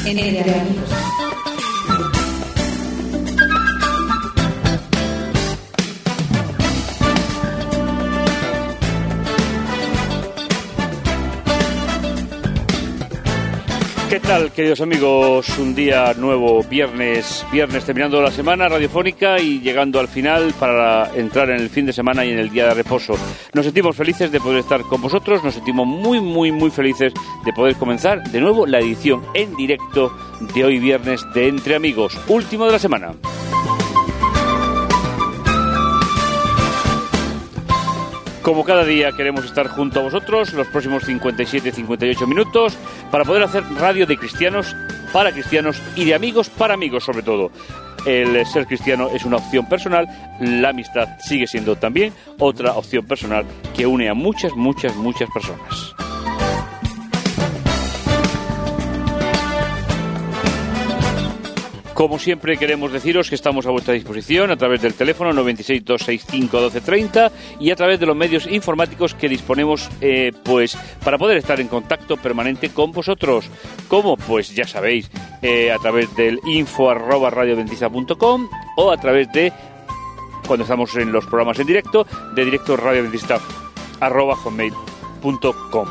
Entre amigos. ¿Qué tal, queridos amigos? Un día nuevo, viernes terminando la semana radiofónica y llegando al final para entrar en el fin de semana y en el día de reposo. Nos sentimos felices de poder estar con vosotros, nos sentimos muy felices de poder comenzar de nuevo la edición en directo de hoy viernes de Entre Amigos, último de la semana. Como cada día queremos estar junto a vosotros los próximos 57-58 minutos para poder hacer radio de cristianos para cristianos y de amigos para amigos sobre todo. El ser cristiano es una opción personal, la amistad sigue siendo también otra opción personal que une a muchas personas. Como siempre queremos deciros que estamos a vuestra disposición a través del teléfono 96 265 1230 y a través de los medios informáticos que disponemos pues para poder estar en contacto permanente con vosotros. Como pues ya sabéis, a través del info@radioadventista.com o a través de, cuando estamos en los programas en directo, de directo radioadventista@hotmail.com.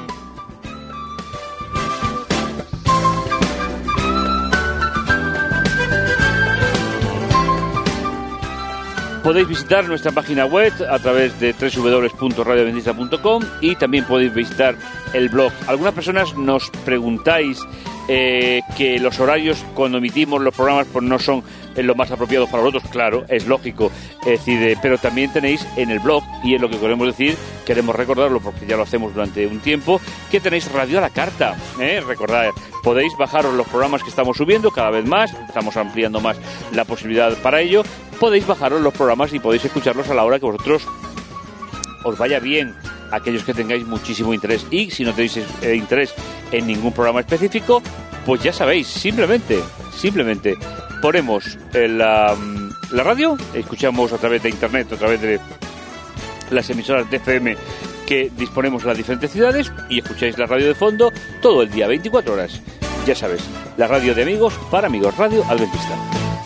Podéis visitar nuestra página web a través de www.radioadventista.com y también podéis visitar el blog. Algunas personas nos preguntáis que los horarios cuando emitimos los programas pues no son los más apropiados para vosotros. Claro, es lógico, es decir, pero también tenéis en el blog, y es lo que queremos decir, queremos recordarlo porque ya lo hacemos durante un tiempo, que tenéis radio a la carta. Recordad, podéis bajaros los programas que estamos subiendo cada vez más, estamos ampliando más la posibilidad para ello. Podéis bajaros los programas y podéis escucharlos a la hora que vosotros os vaya bien, aquellos que tengáis muchísimo interés. Y si no tenéis interés en ningún programa específico, pues ya sabéis, simplemente ponemos la radio, escuchamos a través de internet, a través de las emisoras de FM que disponemos en las diferentes ciudades y escucháis la radio de fondo todo el día, 24 horas. Ya sabes, la radio de amigos para amigos, Radio Adventista.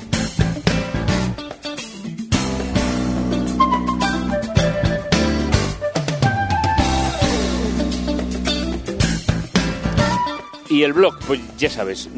Y el blog, pues ya sabes,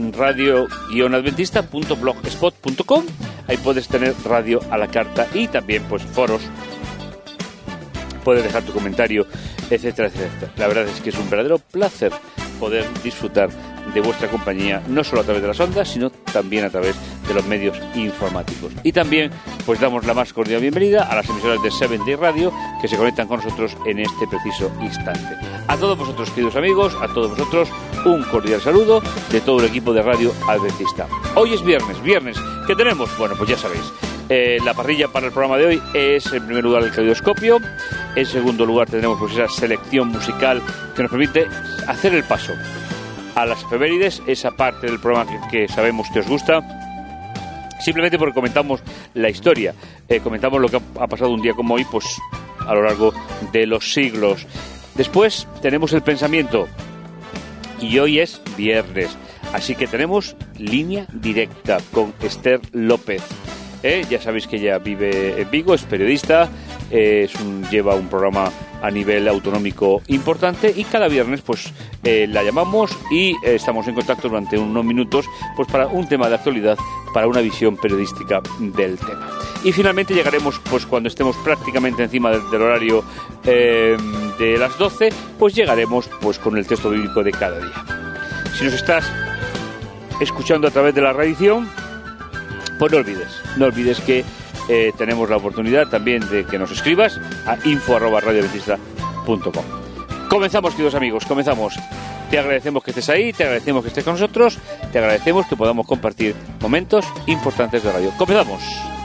radio-adventista.blogspot.com. Ahí puedes tener radio a la carta y también pues foros. Puedes dejar tu comentario, etcétera, etcétera. La verdad es que es un verdadero placer poder disfrutar de vuestra compañía, no solo a través de las ondas, sino también a través de los medios informáticos. Y también pues damos la más cordial bienvenida a las emisoras de Seventh Day Radio que se conectan con nosotros en este preciso instante. A todos vosotros, queridos amigos, a todos vosotros, un cordial saludo de todo el equipo de Radio Adventista. Hoy es viernes, ¿qué tenemos? Bueno, pues ya sabéis, la parrilla para el programa de hoy es en primer lugar el caleidoscopio, en segundo lugar tendremos pues esa selección musical que nos permite hacer el paso a las efemérides, esa parte del programa que sabemos que os gusta, simplemente porque comentamos la historia, comentamos lo que ha pasado un día como hoy, pues a lo largo de los siglos. Después tenemos el pensamiento y hoy es viernes, así que tenemos línea directa con Esther López. Ya sabéis que ella vive en Vigo, es periodista, lleva un programa a nivel autonómico importante y cada viernes pues la llamamos y estamos en contacto durante unos minutos pues para un tema de actualidad, para una visión periodística del tema. Y finalmente llegaremos pues cuando estemos prácticamente encima del horario de las 12, pues llegaremos pues con el texto bíblico de cada día. Si nos estás escuchando a través de la reedición, pues no olvides que tenemos la oportunidad también de que nos escribas a info@radioadventista.com. Comenzamos, queridos amigos, comenzamos. Te agradecemos que estés ahí, te agradecemos que estés con nosotros, te agradecemos que podamos compartir momentos importantes de radio. Comenzamos.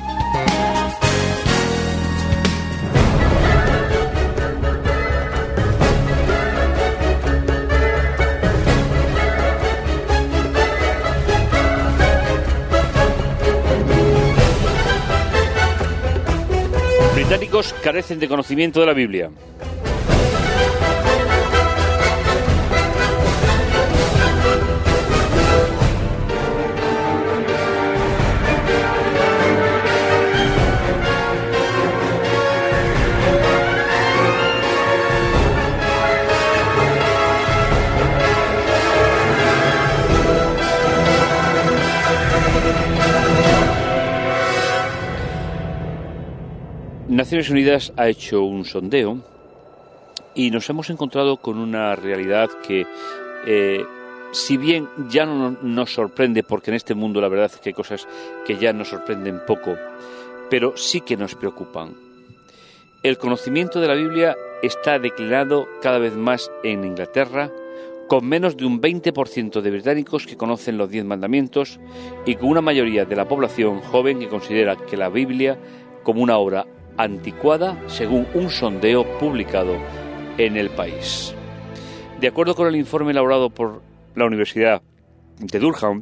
Británicos carecen de conocimiento de la Biblia. Naciones Unidas ha hecho un sondeo y nos hemos encontrado con una realidad que, si bien ya no nos sorprende, porque en este mundo la verdad es que hay cosas que ya nos sorprenden poco, pero sí que nos preocupan. El conocimiento de la Biblia está declinado cada vez más en Inglaterra, con menos de un 20% de británicos que conocen los 10 mandamientos y con una mayoría de la población joven que considera que la Biblia como una obra anticuada, según un sondeo publicado en El País. De acuerdo con el informe elaborado por la Universidad de Durham,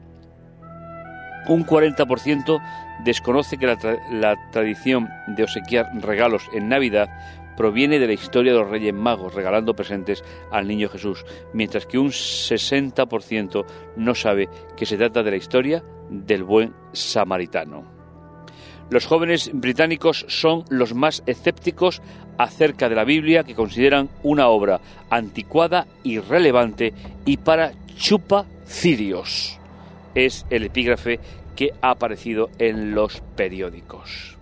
un 40% desconoce que la tradición de obsequiar regalos en Navidad proviene de la historia de los Reyes Magos regalando presentes al Niño Jesús, mientras que un 60% no sabe que se trata de la historia del buen samaritano. Los jóvenes británicos son los más escépticos acerca de la Biblia, que consideran una obra anticuada, irrelevante y para chupacirios. Es el epígrafe que ha aparecido en los periódicos.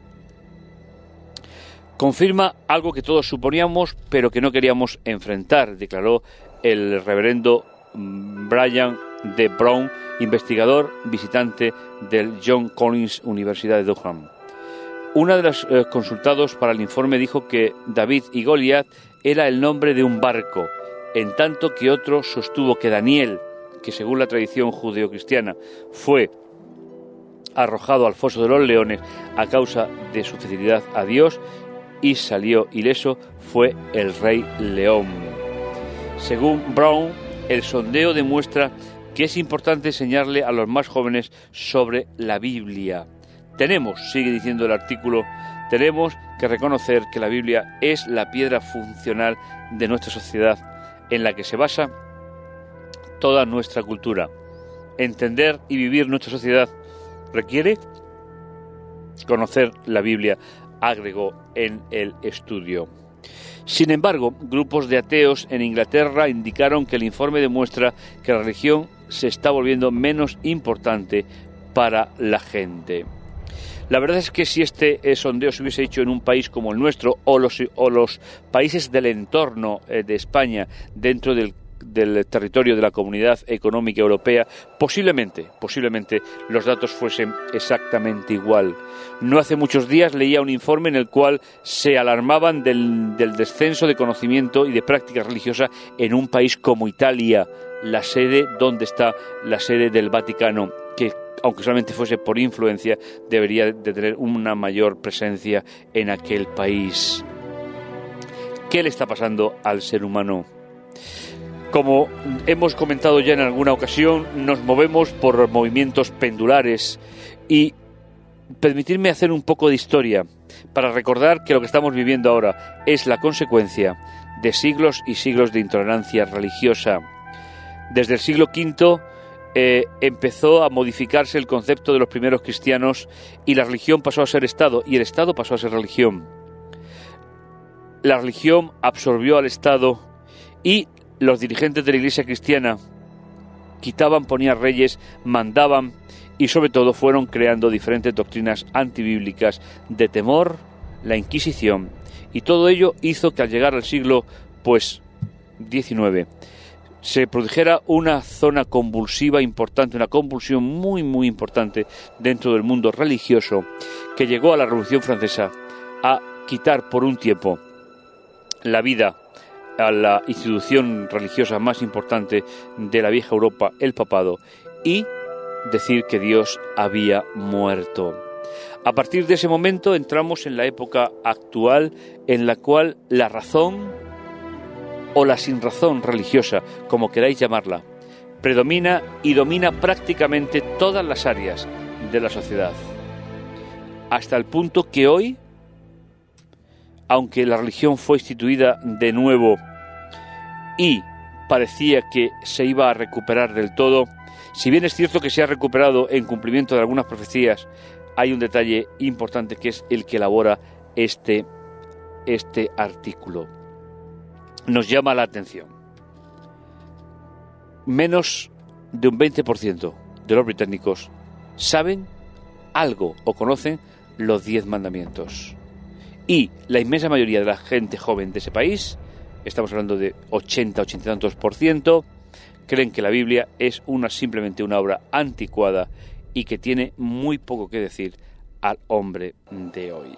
Confirma algo que todos suponíamos, pero que no queríamos enfrentar, declaró el reverendo Brian D. Brown, investigador visitante del John Collins Universidad de Durham. Una de los consultados para el informe dijo que David y Goliat era el nombre de un barco, en tanto que otro sostuvo que Daniel, que según la tradición judeocristiana fue arrojado al foso de los leones a causa de su fidelidad a Dios y salió ileso, fue el rey león. Según Brown, el sondeo demuestra que es importante enseñarle a los más jóvenes sobre la Biblia. Sigue diciendo el artículo, tenemos que reconocer que la Biblia es la piedra funcional de nuestra sociedad en la que se basa toda nuestra cultura. Entender y vivir nuestra sociedad requiere conocer la Biblia, agregó en el estudio. Sin embargo, grupos de ateos en Inglaterra indicaron que el informe demuestra que la religión se está volviendo menos importante para la gente. La verdad es que si este sondeo se hubiese hecho en un país como el nuestro o los países del entorno de España dentro del territorio de la Comunidad Económica Europea, posiblemente los datos fuesen exactamente igual. No hace muchos días leía un informe en el cual se alarmaban del descenso de conocimiento y de práctica religiosa en un país como Italia, donde está la sede del Vaticano, que aunque solamente fuese por influencia, debería de tener una mayor presencia en aquel país. ¿Qué le está pasando al ser humano? Como hemos comentado ya en alguna ocasión, nos movemos por movimientos pendulares y permitirme hacer un poco de historia para recordar que lo que estamos viviendo ahora es la consecuencia de siglos y siglos de intolerancia religiosa. Desde el siglo V empezó a modificarse el concepto de los primeros cristianos y la religión pasó a ser Estado y el Estado pasó a ser religión. La religión absorbió al Estado y los dirigentes de la Iglesia cristiana quitaban, ponían reyes, mandaban y sobre todo fueron creando diferentes doctrinas antibíblicas de temor, la Inquisición, y todo ello hizo que al llegar al siglo XIX se produjera una zona convulsiva importante, una convulsión muy muy importante dentro del mundo religioso, que llegó a la Revolución Francesa a quitar por un tiempo la vida a la institución religiosa más importante de la vieja Europa, el papado, y decir que Dios había muerto. A partir de ese momento entramos en la época actual en la cual la razón o la sinrazón religiosa, como queráis llamarla, predomina y domina prácticamente todas las áreas de la sociedad. Hasta el punto que hoy, aunque la religión fue instituida de nuevo y parecía que se iba a recuperar del todo, si bien es cierto que se ha recuperado en cumplimiento de algunas profecías, hay un detalle importante que es el que elabora este artículo. Nos llama la atención. Menos de un 20% de los británicos saben algo o conocen los 10 mandamientos. Y la inmensa mayoría de la gente joven de ese país, estamos hablando de 80 y tantos %, creen que la Biblia es simplemente una obra anticuada y que tiene muy poco que decir al hombre de hoy.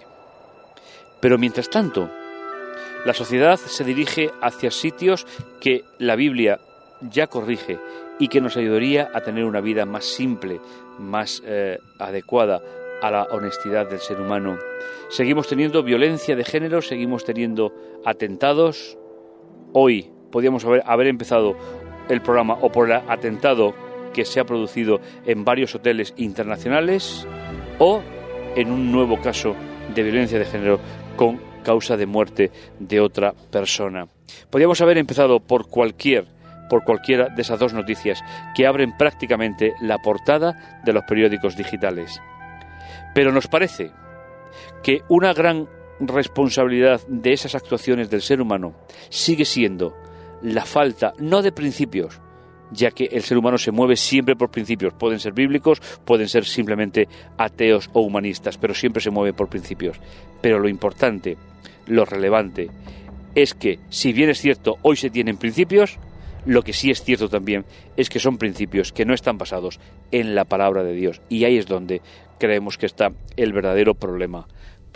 Pero mientras tanto, la sociedad se dirige hacia sitios que la Biblia ya corrige y que nos ayudaría a tener una vida más simple, más adecuada a la honestidad del ser humano. Seguimos teniendo violencia de género, seguimos teniendo atentados. Hoy podíamos haber empezado el programa o por el atentado que se ha producido en varios hoteles internacionales o en un nuevo caso de violencia de género con causa de muerte de otra persona. Podríamos haber empezado por cualquiera de esas dos noticias que abren prácticamente la portada de los periódicos digitales. Pero nos parece que una gran responsabilidad de esas actuaciones del ser humano sigue siendo la falta, no de principios, ya que el ser humano se mueve siempre por principios, pueden ser bíblicos, pueden ser simplemente ateos o humanistas, pero siempre se mueve por principios. Pero lo importante, lo relevante, es que, si bien es cierto, hoy se tienen principios, lo que sí es cierto también es que son principios que no están basados en la palabra de Dios. Y ahí es donde creemos que está el verdadero problema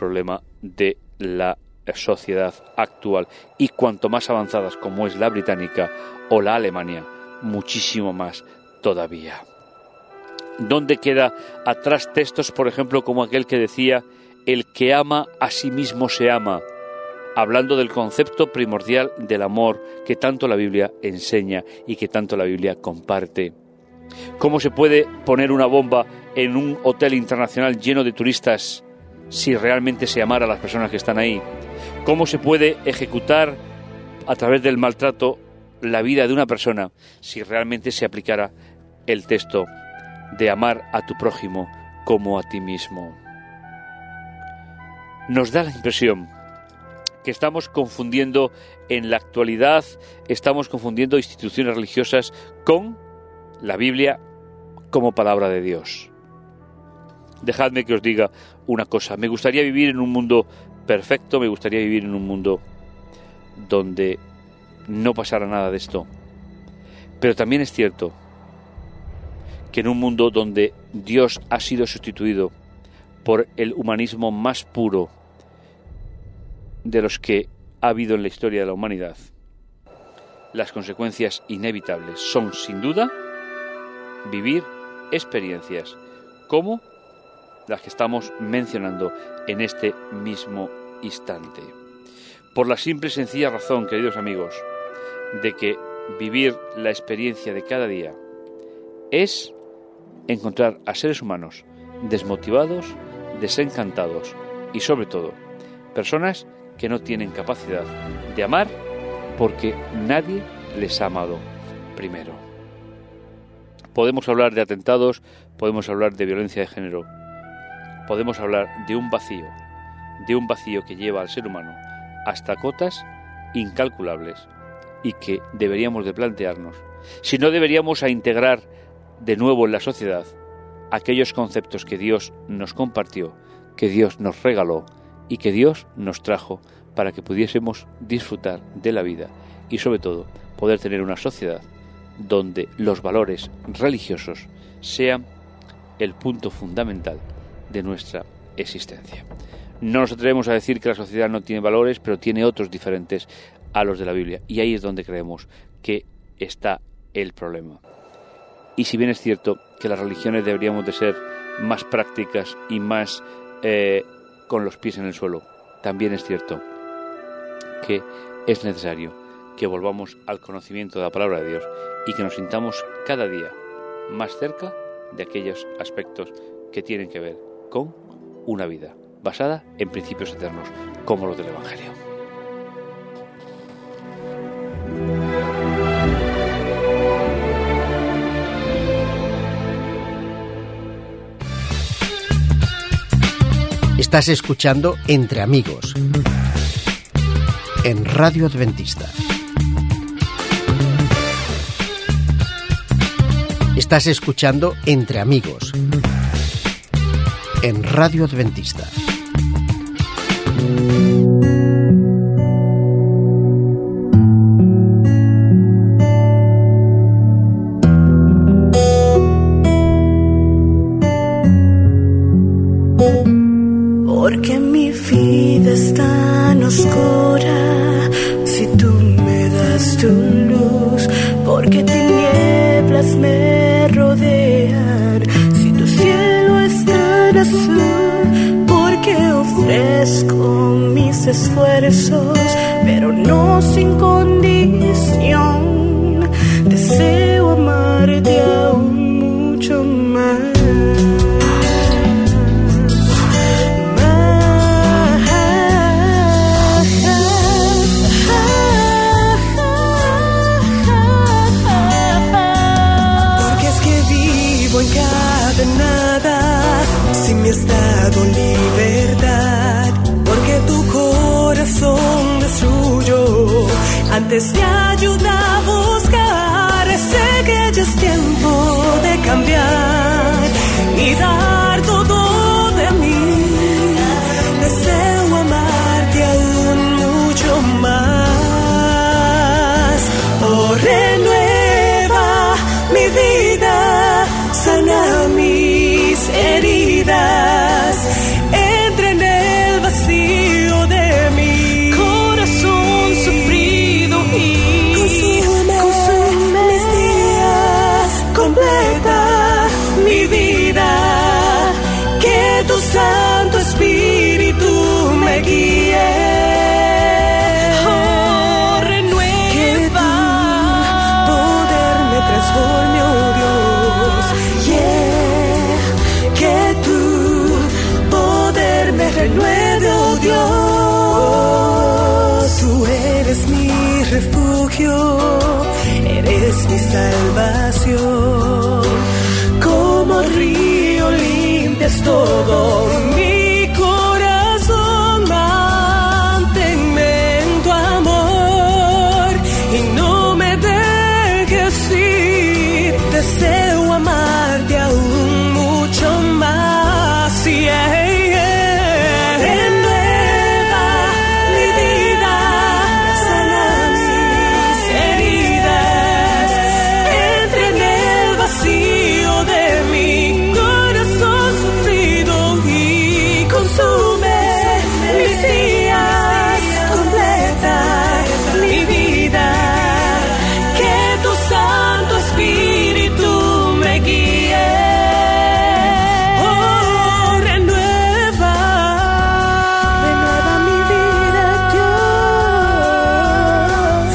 de la sociedad actual. Y cuanto más avanzadas como es la británica o la Alemania, muchísimo más todavía. ¿Dónde queda atrás textos, por ejemplo, como aquel que decía: el que ama a sí mismo se ama? Hablando del concepto primordial del amor que tanto la Biblia enseña y que tanto la Biblia comparte. ¿Cómo se puede poner una bomba en un hotel internacional lleno de turistas si realmente se amara a las personas que están ahí? ¿Cómo se puede ejecutar a través del maltrato la vida de una persona si realmente se aplicara el texto de amar a tu prójimo como a ti mismo? Nos da la impresión que estamos confundiendo en la actualidad, estamos confundiendo instituciones religiosas con la Biblia como palabra de Dios. Dejadme que os diga una cosa: me gustaría vivir en un mundo perfecto, me gustaría vivir en un mundo donde no pasara nada de esto. Pero también es cierto que en un mundo donde Dios ha sido sustituido por el humanismo más puro de los que ha habido en la historia de la humanidad, las consecuencias inevitables son, sin duda, vivir experiencias como las que estamos mencionando en este mismo instante. Por la simple y sencilla razón, queridos amigos, de que vivir la experiencia de cada día es encontrar a seres humanos desmotivados, desencantados y, sobre todo, personas que no tienen capacidad de amar porque nadie les ha amado primero. Podemos hablar de atentados, podemos hablar de violencia de género, podemos hablar de un vacío que lleva al ser humano hasta cotas incalculables y que deberíamos de plantearnos si no deberíamos integrar de nuevo en la sociedad aquellos conceptos que Dios nos compartió, que Dios nos regaló y que Dios nos trajo para que pudiésemos disfrutar de la vida y, sobre todo, poder tener una sociedad donde los valores religiosos sean el punto fundamental de nuestra existencia. No nos atrevemos a decir que la sociedad no tiene valores, pero tiene otros diferentes a los de la Biblia, y ahí es donde creemos que está el problema. Y si bien es cierto que las religiones deberíamos de ser más prácticas y más con los pies en el suelo, también es cierto que es necesario que volvamos al conocimiento de la palabra de Dios y que nos sintamos cada día más cerca de aquellos aspectos que tienen que ver con una vida basada en principios eternos, como los del Evangelio. Estás escuchando Entre Amigos en Radio Adventista. Estás escuchando Entre Amigos en Radio Adventista. Porque mi vida es tan oscura, si tú me das tu luz, porque tinieblas me rodean, si tu cielo es tan azul, porque ofrezco mis esfuerzos, pero no sin condición, deseo amarte aún mucho más. Sin mi estado libertad, porque tu corazón destruyó antes de ayuda a buscar. Sé que ya es tiempo de cambiar y dar todo de mí. Deseo amarte aún mucho más. Oh, renueva mi vida, sana mis heridas, entra en el vacío de mi corazón sufrido y consume mis días, completa mi vida, que tu Santo Espíritu me guíe. Oh, renueva, que tu poder me transforme, oh Dios, que tu poder me renueve, oh Dios. Tú eres mi refugio, eres mi salvación. Como río limpias todo mi corazón. Manténme en tu amor y no me dejes ir. Deseo amarte aún mucho más. Yeah. Renueva mi vida, sana mis heridas, entra en el vacío de mi corazón sufrido y consume mis días, completa mi vida, que tu Santo Espíritu me guíe. Oh, renueva mi vida, Dios.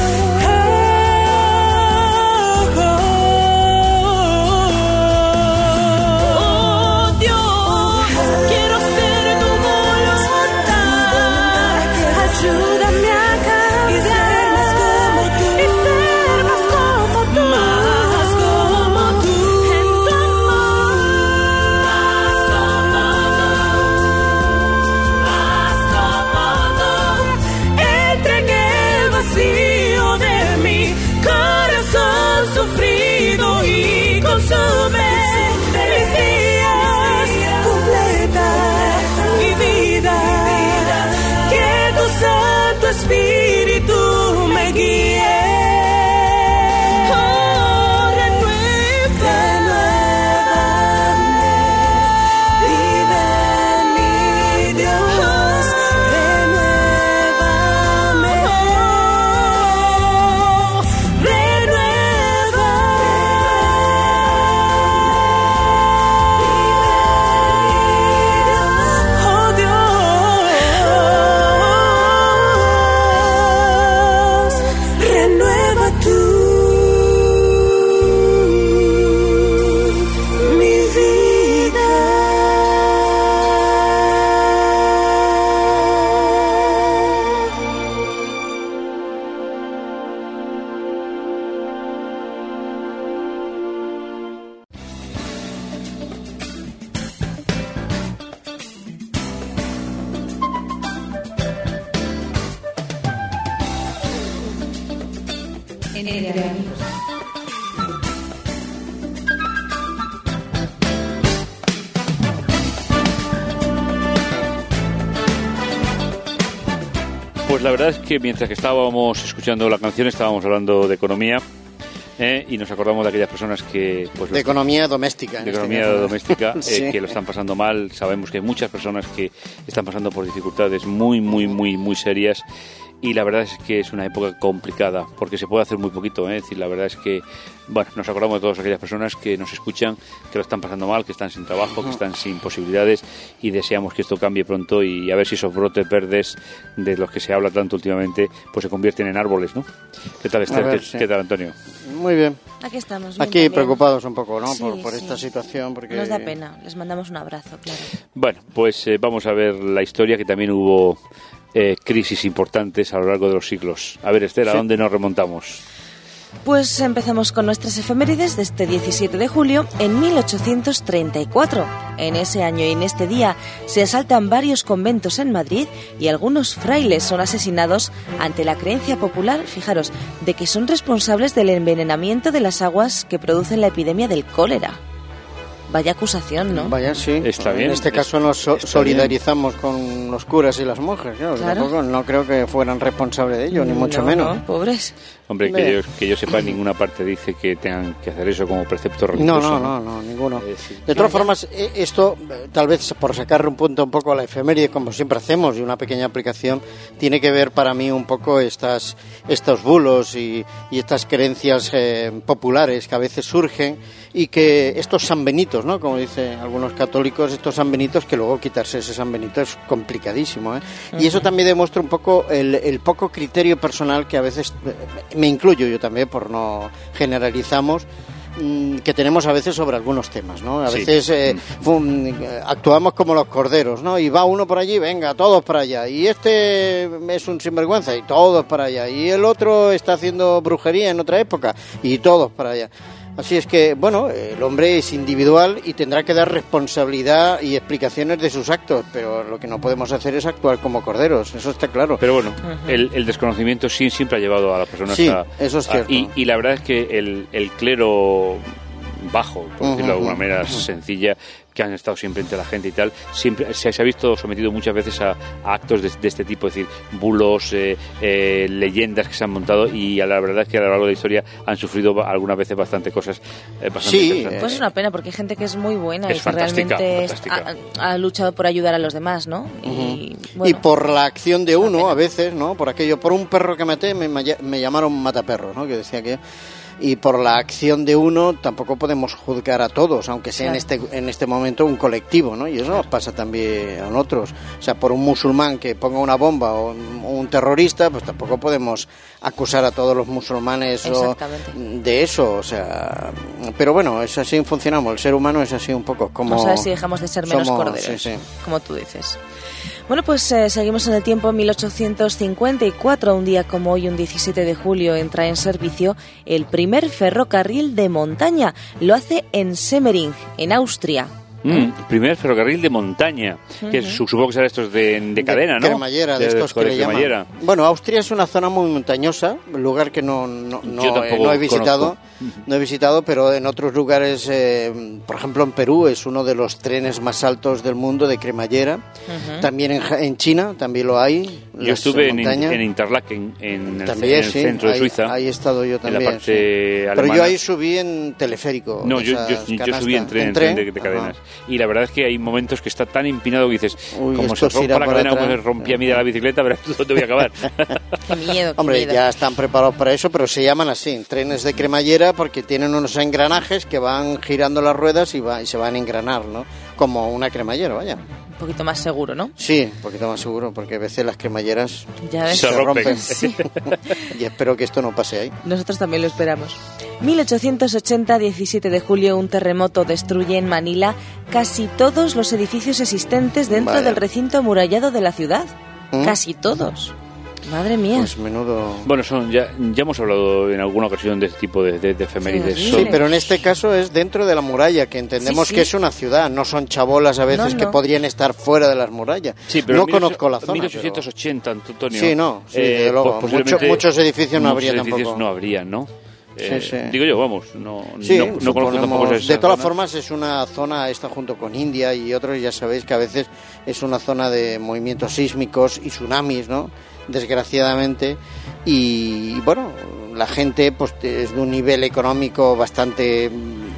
Oh, Dios, quiero hacer tu voluntad. Ayúdame a cambiar y ser más como tú, más como tú, en tu amor, más como tú, entra en el vacío de mi corazón sufrido y consume mis días, completa mi vida, que tu Santo Espíritu me guíe. Oh, renuévame, vida en mi Dios, renuévame, oh Dios, renueva tú mi vida. Entre amigos. pues la verdad es que mientras que estábamos escuchando la canción estábamos hablando de economía. Y nos acordamos de aquellas personas que... Pues, de economía doméstica. De economía doméstica, sí. Que lo están pasando mal. Sabemos que hay muchas personas que están pasando por dificultades muy serias. Y la verdad es que es una época complicada, porque se puede hacer muy poquito, Es decir, la verdad es que, bueno, nos acordamos de todas aquellas personas que nos escuchan, que lo están pasando mal, que están sin trabajo, que están sin posibilidades, y deseamos que esto cambie pronto y a ver si esos brotes verdes de los que se habla tanto últimamente, pues se convierten en árboles, ¿no? ¿Qué tal, Esther? ¿Qué tal, Antonio? Muy bien. Aquí estamos. Aquí bien, preocupados un poco, ¿no? Sí, por esta situación, porque... Nos da pena. Les mandamos un abrazo, claro. Bueno, pues vamos a ver la historia, que también hubo crisis importantes a lo largo de los siglos. A ver, Esther, ¿a dónde nos remontamos? Pues empezamos con nuestras efemérides de este 17 de julio en 1834. En ese año y en este día se asaltan varios conventos en Madrid y algunos frailes son asesinados ante la creencia popular, fijaros, de que son responsables del envenenamiento de las aguas que producen la epidemia del cólera. Vaya acusación, ¿no? Vaya, sí. Está bien. En este caso nos solidarizamos con los curas y las monjas. Claro. Tampoco, no creo que fueran responsables de ello, ni mucho menos. No, pobres. Hombre, que yo sepa, en ninguna parte dice que tengan que hacer eso como precepto religioso. No, ninguno. Sí. De todas formas, esto, tal vez por sacarle un punto un poco a la efeméride, como siempre hacemos, y una pequeña aplicación, tiene que ver para mí un poco estos bulos y estas creencias populares que a veces surgen, y que estos sanbenitos, ¿no? Como dicen algunos católicos, estos sanbenitos, que luego quitarse ese San Benito es complicadísimo, Uh-huh. Y eso también demuestra un poco el poco criterio personal que a veces, me incluyo yo también, por no generalizamos, que tenemos a veces sobre algunos temas, ¿no? A veces actuamos como los corderos, ¿no? Y va uno por allí, venga, todos para allá. Y este es un sinvergüenza, y todos para allá. Y el otro está haciendo brujería en otra época, y todos para allá. Así es que, bueno, el hombre es individual y tendrá que dar responsabilidad y explicaciones de sus actos, pero lo que no podemos hacer es actuar como corderos, eso está claro. Pero bueno, el desconocimiento siempre ha llevado a las personas eso es cierto. Y la verdad es que el clero bajo, por decirlo de alguna manera sencilla, que han estado siempre entre la gente y tal, siempre se ha visto sometido muchas veces a actos de este tipo, es decir, bulos, leyendas que se han montado, y la verdad es que a lo largo de la historia han sufrido algunas veces bastante cosas bastante interesantes. Pues es una pena, porque hay gente que es muy buena y que fantástica. Ha luchado por ayudar a los demás, ¿no? Y, bueno, y por la acción de uno, a veces, ¿no? Por un perro que maté me llamaron mataperros, ¿no? Que decía que... Y por la acción de uno tampoco podemos juzgar a todos, aunque sea en este momento un colectivo, ¿no? Y eso nos pasa también a otros. O sea, por un musulmán que ponga una bomba o un terrorista, pues tampoco podemos acusar a todos los musulmanes de eso. O sea, pero bueno, es así funcionamos. El ser humano es así un poco como... O sea, si dejamos de ser menos corderos, como tú dices. Bueno, pues seguimos en el tiempo. En 1854, un día como hoy, un 17 de julio, entra en servicio el primer ferrocarril de montaña. Lo hace en Semmering, en Austria. Primer ferrocarril de montaña, que supongo que será estos de cadena, ¿no? Cremallera, de estos que le llaman. Bueno, Austria es una zona muy montañosa, un lugar que no he visitado. No he visitado, pero en otros lugares, por ejemplo en Perú, es uno de los trenes más altos del mundo de cremallera. También en China también lo hay. Yo estuve en Interlaken, en el centro de Suiza. Ahí he estado yo también. En la parte alemana. Pero yo ahí subí en teleférico. No, yo subí en tren de cadenas. Y la verdad es que hay momentos que está tan empinado que dices, como se rompa la cadena, como se rompía a mí de la bicicleta, verás tú dónde voy a acabar. Qué miedo. Hombre, ya están preparados para eso, pero se llaman así, trenes de cremallera, porque tienen unos engranajes que van girando las ruedas y se van a engranar, ¿no? Como una cremallera, vaya. Un poquito más seguro, ¿no? Sí, un poquito más seguro, porque a veces las cremalleras se rompen. Sí. Y espero que esto no pase ahí. Nosotros también lo esperamos. 1880, 17 de julio, un terremoto destruye en Manila casi todos los edificios existentes dentro del recinto amurallado de la ciudad. Casi todos. Madre mía. Pues menudo... Bueno, ya hemos hablado en alguna ocasión de este tipo de efemérides. Sí, pero en este caso es dentro de la muralla, que entendemos que es una ciudad, no son chabolas a veces que podrían estar fuera de las murallas. Sí, pero no conozco la zona. 1880, Antonio. Sí, luego, muchos edificios no habría tampoco. No habría, ¿no? Sí. Digo yo, vamos, no conozco tampoco esa de todas zona. formas, es una zona, esta junto con India y otros, ya sabéis que a veces es una zona de movimientos sísmicos y tsunamis, ¿no? Desgraciadamente, y bueno, la gente pues es de un nivel económico bastante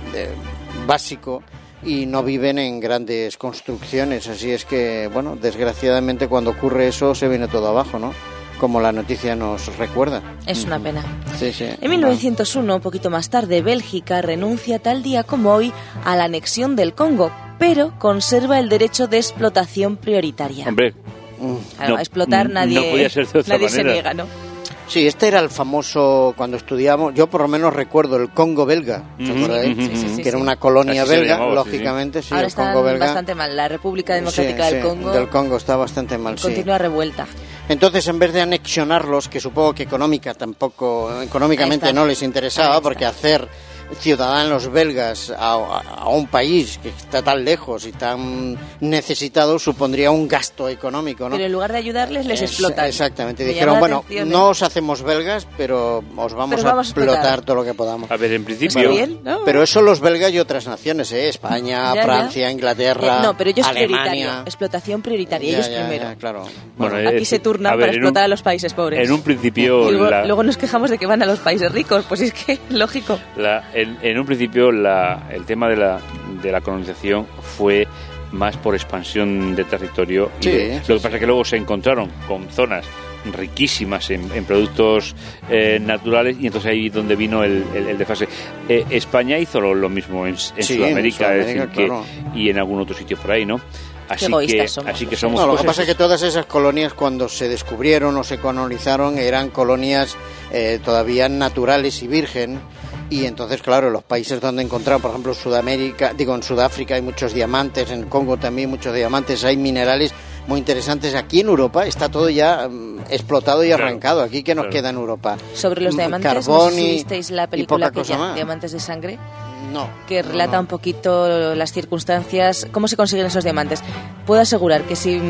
básico y no viven en grandes construcciones, así es que, bueno, desgraciadamente cuando ocurre eso se viene todo abajo, ¿no? Como la noticia nos recuerda. Es una pena. Sí, sí. En 1901, un poquito más tarde, Bélgica renuncia tal día como hoy a la anexión del Congo, pero conserva el derecho de explotación prioritaria. Hombre, Claro, a explotar nadie, no podía ser de otra nadie se manera. niega, ¿no? Sí, este era el famoso, cuando estudiamos, yo por lo menos recuerdo el Congo belga, ¿os acordáis? Sí, Que era una colonia Así se le belga, llamaba, lógicamente, sí, Ahora el está Congo belga. bastante mal. La República Democrática Sí, del Congo del Congo está bastante mal, sí. continúa revuelta. Entonces, en vez de anexionarlos, que supongo que económicamente Ahí está. no les interesaba, Ahí está. porque hacer ciudadanos belgas a un país que está tan lejos y tan necesitado supondría un gasto económico, ¿no? Pero en lugar de ayudarles, les explotan. Exactamente. Me Dijeron, llama la bueno, atención, no os hacemos belgas, pero os vamos Pero a vamos a explotar explotar todo lo que podamos. A ver, en principio... Está bien, ¿no? Pero eso los belgas y otras naciones, España, Ya. Francia, Inglaterra, No, pero ellos Alemania. prioritario. Explotación prioritaria, ellos primero. Ya, claro. Bueno, Aquí se turnan a ver, para explotar a los países pobres. En un principio... Y luego nos quejamos de que van a los países ricos. Pues es que, lógico. En un principio el tema de la colonización fue más por expansión de territorio. Sí, Lo que pasa es que luego se encontraron con zonas riquísimas en productos naturales, y entonces ahí donde vino el desfase. España hizo lo mismo en Sudamérica, es decir, claro. y en algún otro sitio por ahí, ¿no? Así egoístas somos. así que somos No, lo pues que pasa es eso. que todas esas colonias, cuando se descubrieron o se colonizaron, eran colonias todavía naturales y virgen. Y entonces, claro, los países donde encontraron, por ejemplo, en Sudáfrica hay muchos diamantes, en Congo también muchos diamantes, hay minerales muy interesantes. Aquí en Europa está todo ya explotado y arrancado. Aquí, ¿qué nos queda en Europa? Sobre los diamantes, Carbón no sé si visteis la película poca cosa más. Diamantes de Sangre, No. que relata un poquito las circunstancias, cómo se consiguen esos diamantes. Puedo asegurar que si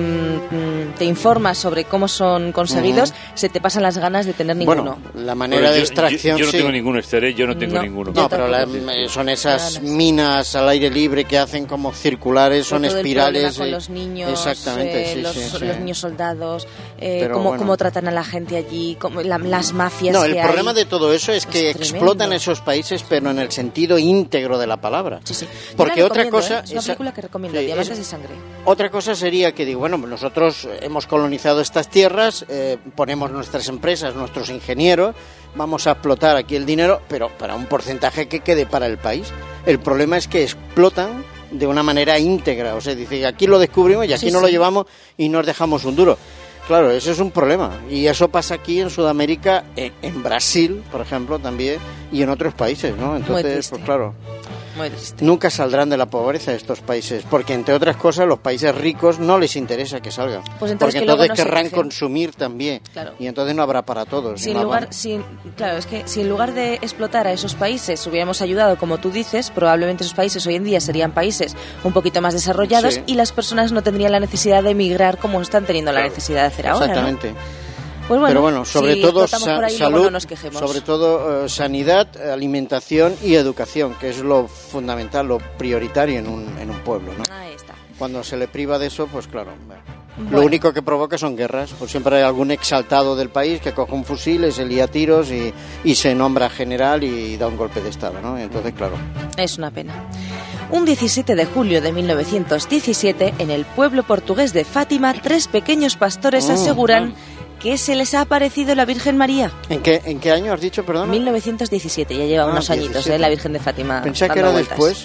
te informas sobre cómo son conseguidos, se te pasan las ganas de tener ninguno. Bueno, la manera de extracción, yo no sí. tengo ninguno, Esther, yo no tengo No. ninguno. No, pero tampoco. son esas minas al aire libre que hacen como circulares, son Todo el espirales. problema con los niños, exactamente, sí, los sí. niños soldados, Pero cómo, bueno. cómo tratan a la gente allí, las mafias No, que el hay. problema de todo eso es que Es explotan tremendo. esos países, pero en el sentido íntegro de la palabra. Sí, sí. Porque Yo la otra recomiendo, cosa... es una película que recomiendo, sí, Diamantes de Sangre. Otra cosa sería que digo, bueno, nosotros hemos colonizado estas tierras, ponemos nuestras empresas, nuestros ingenieros, vamos a explotar aquí el dinero, pero para un porcentaje que quede para el país. El problema es que explotan de una manera íntegra, o sea, dice, aquí lo descubrimos y aquí Sí, no sí. lo llevamos y nos dejamos un duro. Claro, eso es un problema, y eso pasa aquí en Sudamérica, en Brasil, por ejemplo, también, y en otros países, ¿no? Entonces, triste. pues claro, Muy triste. nunca saldrán de la pobreza estos países, porque entre otras cosas los países ricos no les interesa que salgan, Pues entonces porque que luego entonces no se querrán quejen. consumir también, Claro. y entonces no habrá para todos. Si no en lugar, habrá- claro, es que si en lugar de explotar a esos países hubiéramos ayudado, como tú dices, probablemente esos países hoy en día serían países un poquito más desarrollados, Sí. y las personas no tendrían la necesidad de emigrar como están teniendo la necesidad de hacer ahora, ¿no? Exactamente. Pues Pero bueno, sobre si todo explotamos por ahí, luego salud, no nos quejemos. sobre todo sanidad, alimentación y educación, que es lo fundamental, lo prioritario en un pueblo, ¿no? Ahí está. Cuando se le priva de eso, pues claro, lo Bueno. único que provoca son guerras. Pues siempre hay algún exaltado del país que coge un fusil, se lía a tiros y se nombra general y da un golpe de estado, ¿no? Entonces, claro. Es una pena. Un 17 de julio de 1917, en el pueblo portugués de Fátima, 3 pequeños pastores aseguran que se les ha aparecido la Virgen María. ¿En qué año has dicho, perdón? 1917, ya lleva unos añitos, 17. la Virgen de Fátima. Pensé que dando era vueltas. después.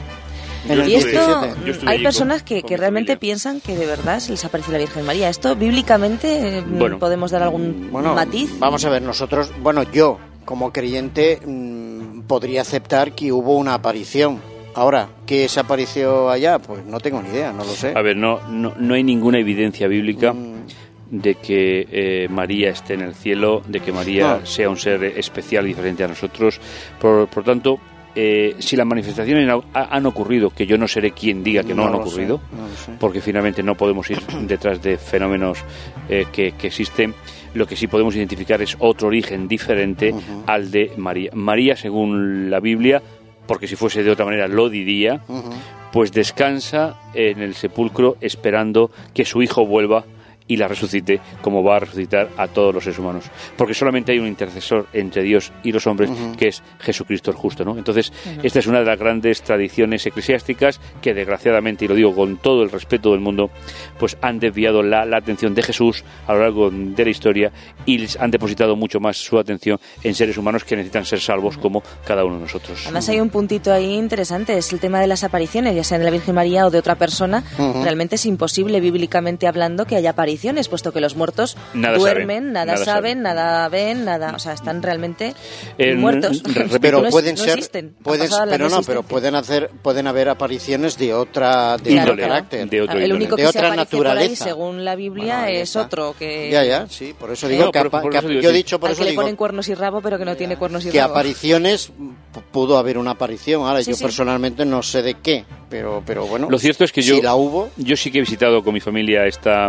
En el Y esto, 17. Yo estuve hay allí personas con que mi realmente familia. piensan que de verdad se les aparece la Virgen María. Esto, bíblicamente, Bueno. podemos dar algún Bueno, matiz. vamos a ver, nosotros, yo como creyente podría aceptar que hubo una aparición. Ahora, ¿qué se apareció allá? Pues no tengo ni idea, no lo sé. A ver, no hay ninguna evidencia bíblica de que María esté en el cielo, de que María No. sea un ser especial y diferente a nosotros. Por tanto, si las manifestaciones han ocurrido, que yo no seré quien diga que no han ocurrido, no lo sé. porque finalmente no podemos ir detrás de fenómenos que existen. Lo que sí podemos identificar es otro origen diferente al de María. María, según la Biblia, porque si fuese de otra manera lo diría, pues descansa en el sepulcro esperando que su hijo vuelva y la resucite, como va a resucitar a todos los seres humanos, porque solamente hay un intercesor entre Dios y los hombres, que es Jesucristo el justo, ¿no? Entonces, esta es una de las grandes tradiciones eclesiásticas que, desgraciadamente, y lo digo con todo el respeto del mundo, pues han desviado la atención de Jesús a lo largo de la historia y les han depositado mucho más su atención en seres humanos que necesitan ser salvos como cada uno de nosotros. Además hay un puntito ahí interesante, es el tema de las apariciones, ya sea de la Virgen María o de otra persona. Realmente es imposible, bíblicamente hablando, que haya apariciones, puesto que los muertos duermen, nada saben, nada ven, nada, o sea, están realmente muertos. Pero no pueden no ser, existen, pero pueden haber apariciones de otro carácter, de otro el único que de se otra aparece por ahí, naturaleza. según la Biblia, es otro que ya, sí, por eso digo yo he dicho, por al eso que le digo ponen cuernos y rabo, pero que no tiene cuernos y que rabo. Pudo haber una aparición. Ahora, Sí, yo personalmente no sé de qué, pero bueno. Lo cierto es que si la hubo, yo sí que he visitado con mi familia esta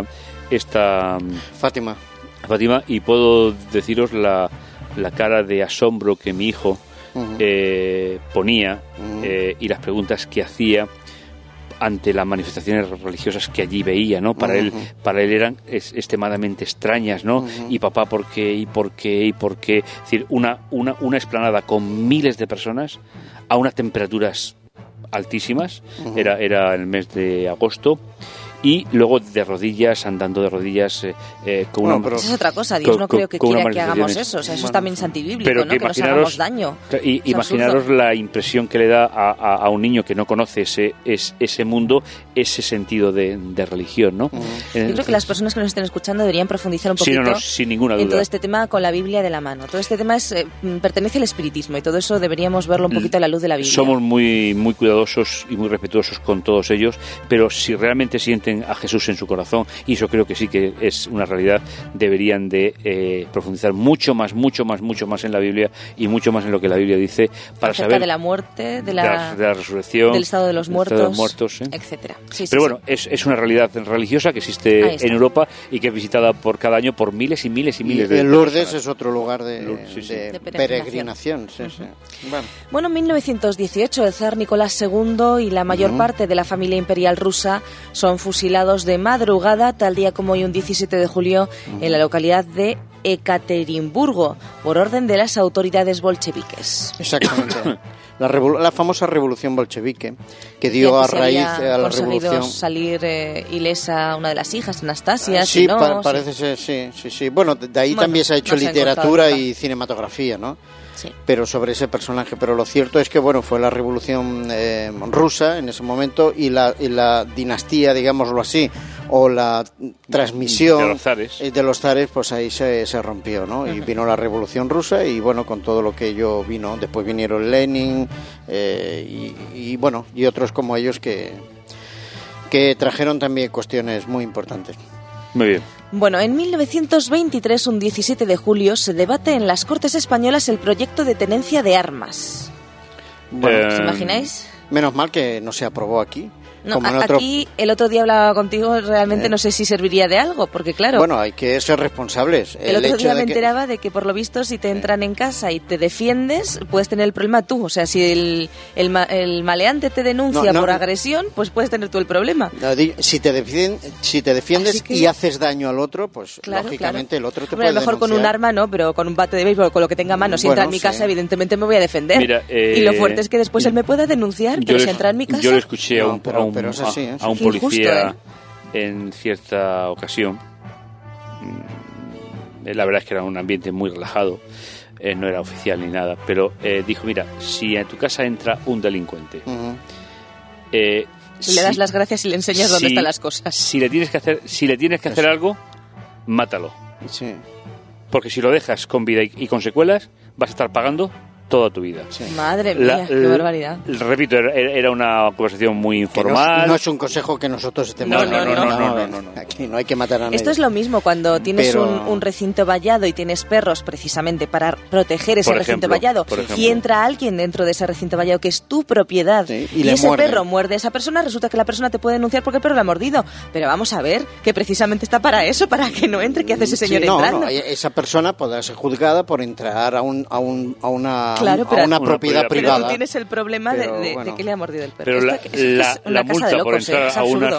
Fátima, y puedo deciros la cara de asombro que mi hijo ponía y las preguntas que hacía ante las manifestaciones religiosas que allí veía, ¿no? Para él eran extremadamente extrañas, ¿no? Y papá, ¿por qué? Es decir, una explanada con miles de personas a unas temperaturas altísimas, era el mes de agosto, y luego andando de rodillas con una... Pero esa es otra cosa, Dios no creo que quiera que hagamos eso, o sea, eso es también antibíblico, pero ¿no? Que nos hagamos daño. Imaginaros la impresión que le da a un niño que no conoce ese mundo, ese sentido de religión, ¿no? Yo creo que las personas que nos estén escuchando deberían profundizar un poquito sin ninguna duda, en todo este tema con la Biblia de la mano. Todo este tema pertenece al espiritismo y todo eso deberíamos verlo un poquito a la luz de la Biblia. Somos muy, muy cuidadosos y muy respetuosos con todos ellos, pero si realmente sienten a Jesús en su corazón, y eso creo que sí que es una realidad, deberían de profundizar mucho más en la Biblia y mucho más en lo que la Biblia dice para acerca saber de la muerte, de la resurrección, del estado de los muertos, etcétera. Pero bueno, es una realidad religiosa que existe en Europa y que es visitada por cada año por miles y miles de Lourdes personas. es otro lugar de peregrinación. Bueno, en 1918 el zar Nicolás II y la mayor parte de la familia imperial rusa son fusilados de madrugada, tal día como hoy, un 17 de julio, en la localidad de Ekaterimburgo, por orden de las autoridades bolcheviques. Exactamente. La famosa revolución bolchevique que dio a raíz a la revolución. Salir ilesa una de las hijas, Anastasia. Sí, parece ser, sí. Bueno, de ahí también se ha hecho literatura y cinematografía, ¿no? Sí. Pero sobre ese personaje. Pero lo cierto es que fue la revolución rusa en ese momento y la dinastía, digámoslo así, o la transmisión de los zares, pues ahí se rompió, ¿no? Y vino la revolución rusa y con todo lo que ello vino. Después vinieron Lenin y otros como ellos que trajeron también cuestiones muy importantes. Muy bien. Bueno, en 1923, un 17 de julio, se debate en las Cortes Españolas el proyecto de tenencia de armas. ¿Os imagináis? Menos mal que no se aprobó aquí. No, aquí el otro día hablaba contigo, realmente no sé si serviría de algo, porque claro... Bueno, hay que ser responsables. El otro día me enteraba de que por lo visto si te entran en casa y te defiendes, puedes tener el problema tú. O sea, si el maleante te denuncia por agresión, pues puedes tener tú el problema. Si te defiendes y haces daño al otro, pues lógicamente el otro te puede denunciar. A lo mejor con un arma no, pero con un bate de béisbol, con lo que tenga a mano, si entra en mi casa, evidentemente me voy a defender. Mira, y lo fuerte es que después él me pueda denunciar, pero si entra en mi casa... Yo le escuché a un policía injusto, en cierta ocasión. La verdad es que era un ambiente muy relajado, no era oficial ni nada, pero dijo, mira, si en tu casa entra un delincuente, le das las gracias y le enseñas dónde están las cosas. Si le tienes que hacer algo, mátalo. Sí. Porque si lo dejas con vida y con secuelas, vas a estar pagando toda tu vida. Sí. Madre mía, qué barbaridad. Repito, era una conversación muy informal. No es un consejo que nosotros estemos No. Aquí no hay que matar a nadie. Esto es lo mismo cuando tienes un recinto vallado y tienes perros precisamente para proteger ese recinto vallado y entra alguien dentro de ese recinto vallado que es tu propiedad y ese perro muerde a esa persona, resulta que la persona te puede denunciar porque el perro la ha mordido. Pero vamos a ver, que precisamente está para eso, para que no entre. ¿Qué hace ese señor entrando? No, esa persona podrá ser juzgada por entrar a una propiedad privada. Pero tú tienes el problema de que le ha mordido el perro. Pero la multa por entrar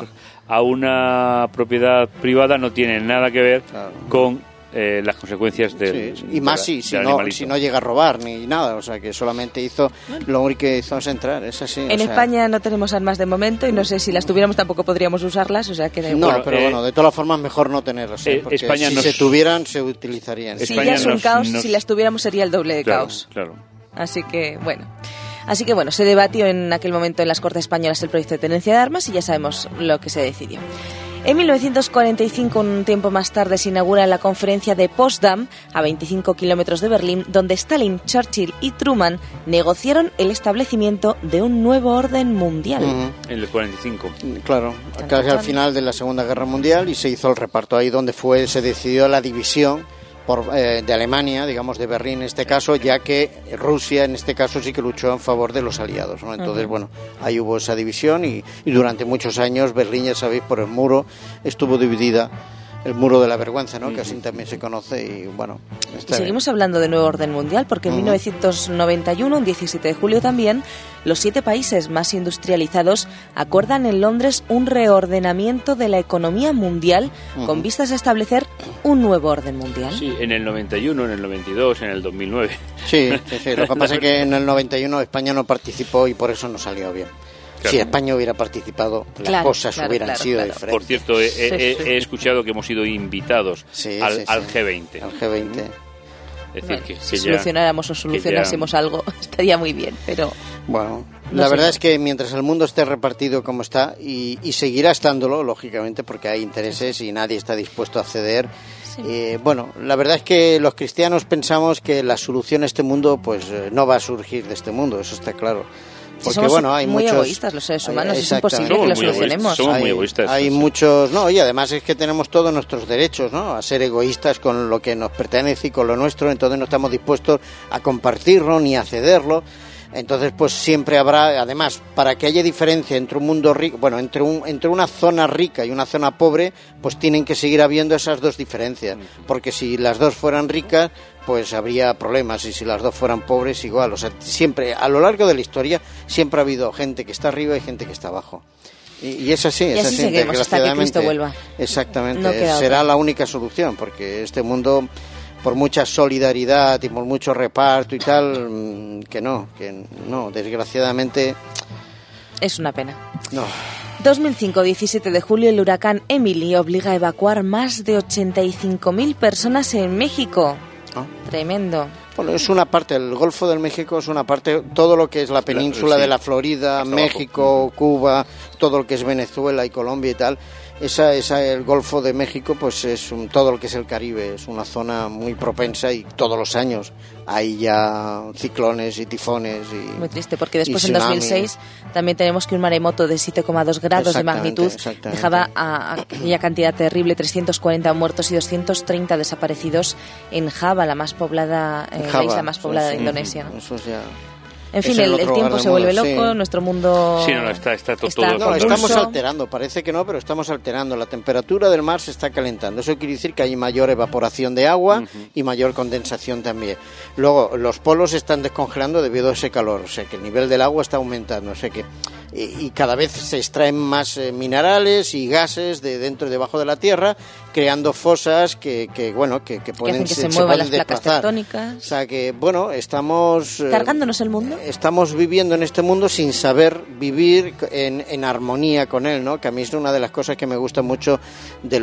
a una propiedad privada no tiene nada que ver con las consecuencias del y más si no llega a robar ni nada, o sea que solamente lo único que hizo es entrar, es así. En España no tenemos armas de momento y no sé si las tuviéramos tampoco podríamos usarlas, o sea que pero de todas formas mejor no tenerlas, porque España si se tuvieran se utilizarían. Si ya es un caos, si las tuviéramos sería el doble de caos. Claro. Así que bueno, se debatió en aquel momento en las Cortes Españolas el proyecto de tenencia de armas y ya sabemos lo que se decidió. En 1945, un tiempo más tarde, se inaugura la conferencia de Potsdam, a 25 kilómetros de Berlín, donde Stalin, Churchill y Truman negociaron el establecimiento de un nuevo orden mundial. En el 45. Claro, casi al final de la Segunda Guerra Mundial, y se hizo el reparto ahí donde se decidió la división de Alemania, digamos de Berlín en este caso, ya que Rusia en este caso sí que luchó en favor de los aliados, ¿no? Entonces, ahí hubo esa división y durante muchos años Berlín, ya sabéis, por el muro estuvo dividida, el muro de la vergüenza, ¿no? Que así también se conoce y seguimos hablando de nuevo orden mundial porque en 1991, un 17 de julio también, los 7 países más industrializados acuerdan en Londres un reordenamiento de la economía mundial con vistas a establecer un nuevo orden mundial. Sí, en el 91, en el 92, en el 2009. Sí. Lo que pasa es que en el 91 España no participó y por eso no salió bien. Claro. Si España hubiera participado, las cosas hubieran sido diferentes. Por cierto, he escuchado que hemos sido invitados al G20. Al G20. Es decir, que si solucionáramos o solucionásemos algo, estaría muy bien, pero... Bueno, la verdad es que mientras el mundo esté repartido como está, y seguirá estándolo, lógicamente, porque hay intereses y nadie está dispuesto a ceder. La verdad es que los cristianos pensamos que la solución a este mundo pues no va a surgir de este mundo, eso está claro. Porque hay muy muchos egoístas los seres humanos, es imposible que lo solucionemos. Somos muy egoístas. Hay muchos, y además es que tenemos todos nuestros derechos, ¿no? A ser egoístas con lo que nos pertenece y con lo nuestro, entonces no estamos dispuestos a compartirlo ni a cederlo. Entonces, pues siempre habrá, además, para que haya diferencia entre un mundo rico, entre una zona rica y una zona pobre, pues tienen que seguir habiendo esas dos diferencias, porque si las dos fueran ricas, pues habría problemas, y si las dos fueran pobres, igual. O sea, siempre, a lo largo de la historia, siempre ha habido gente que está arriba y gente que está abajo. Y es así, y así seguiremos hasta que Cristo vuelva. Exactamente, será la única solución, porque este mundo, por mucha solidaridad y por mucho reparto y tal, que no, desgraciadamente... Es una pena. No. 2005, 17 de julio, el huracán Emily obliga a evacuar más de 85.000 personas en México. Tremendo. Bueno, es una parte, el Golfo del México es una parte, todo lo que es la península de la Florida, México, Cuba, todo lo que es Venezuela y Colombia y tal, el Golfo de México, pues es todo lo que es el Caribe, es una zona muy propensa y todos los años hay ya ciclones y tifones. Muy triste, porque después en 2006 también tenemos que un maremoto de 7,2 grados de magnitud dejaba a aquella cantidad terrible, 340 muertos y 230 desaparecidos en Java, la más poblada, la isla más poblada de Indonesia, ¿no? Eso ya... En fin, el tiempo se vuelve loco, nuestro mundo... Sí, está todo... estamos alterando, parece que no, pero estamos alterando. La temperatura del mar se está calentando. Eso quiere decir que hay mayor evaporación de agua y mayor condensación también. Luego, los polos se están descongelando debido a ese calor, o sea que el nivel del agua está aumentando, o sea que... Y cada vez se extraen más minerales y gases de dentro y debajo de la tierra, creando fosas que pueden que se muevan las placas tectónicas. O sea que, estamos... ¿Cargándonos el mundo? Estamos viviendo en este mundo sin saber vivir en armonía con él, ¿no? Que a mí es una de las cosas que me gusta mucho de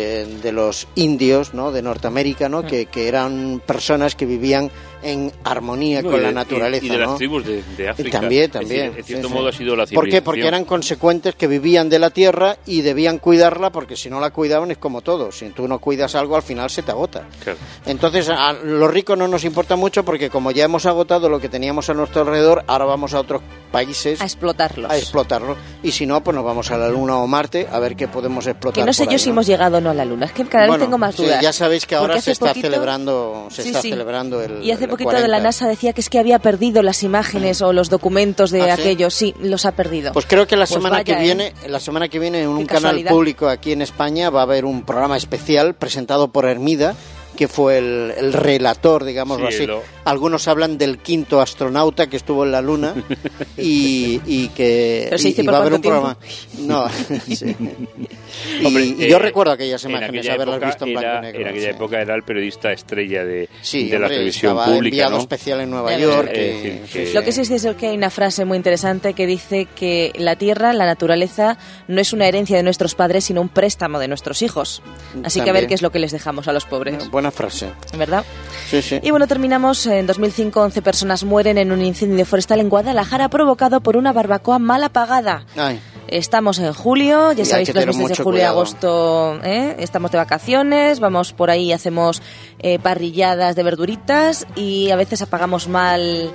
los indios, ¿no? De Norteamérica, ¿no? Que eran personas que vivían en armonía con la naturaleza, y de ¿no? las tribus de África. También. En cierto modo ha sido la civilización. ¿Por qué? Porque eran consecuentes, que vivían de la tierra y debían cuidarla, porque si no la cuidaban es como todo. todo. Si tú no cuidas algo, al final se te agota. Claro. Entonces, a los ricos no nos importa mucho porque como ya hemos agotado lo que teníamos a nuestro alrededor, ahora vamos a otros países A explotarlos. a explotarlo. Y si no, pues nos vamos a la Luna o Marte a ver qué podemos explotar. Que no sé por yo ahí, si ¿no? hemos llegado o no a la Luna. Es que cada vez tengo más sí, dudas. ya sabéis que ahora Porque se hace está poquito- celebrando Y hace el poquito 40. de la NASA decía que es que había perdido las imágenes o los documentos de ¿Ah, sí? aquello. Sí, los ha perdido. Pues creo que la Pues semana vaya, la semana que viene en un Qué canal casualidad. público aquí en España va a haber un programa especial presentado por Hermida, que fue el relator, digámoslo Sí, así. lo- Algunos hablan del quinto astronauta que estuvo en la Luna y que ¿Pero se dice y por va a haber un cuánto programa. No, sí. Hombre, y yo recuerdo aquellas en imágenes, aquella haberlas época visto en blanco y negro. En aquella sí. época era el periodista estrella de Sí, la hombre, televisión estaba pública, enviado ¿no? especial en Nueva Ya York. ves. y- Es decir, que- sí, Lo que sí es que hay una frase muy interesante que dice que la tierra, la naturaleza, no es una herencia de nuestros padres, sino un préstamo de nuestros hijos. Así que a ver También. qué es lo que les dejamos a los pobres, Buena frase. ¿verdad? Sí, sí. Y bueno, terminamos. En 2005, 11 personas mueren en un incendio forestal en Guadalajara provocado por una barbacoa mal apagada. Ay, Estamos en julio, ya Y hay sabéis que que los tener meses de mucho julio y cuidado. agosto estamos de vacaciones, vamos por ahí, hacemos parrilladas de verduritas y a veces apagamos mal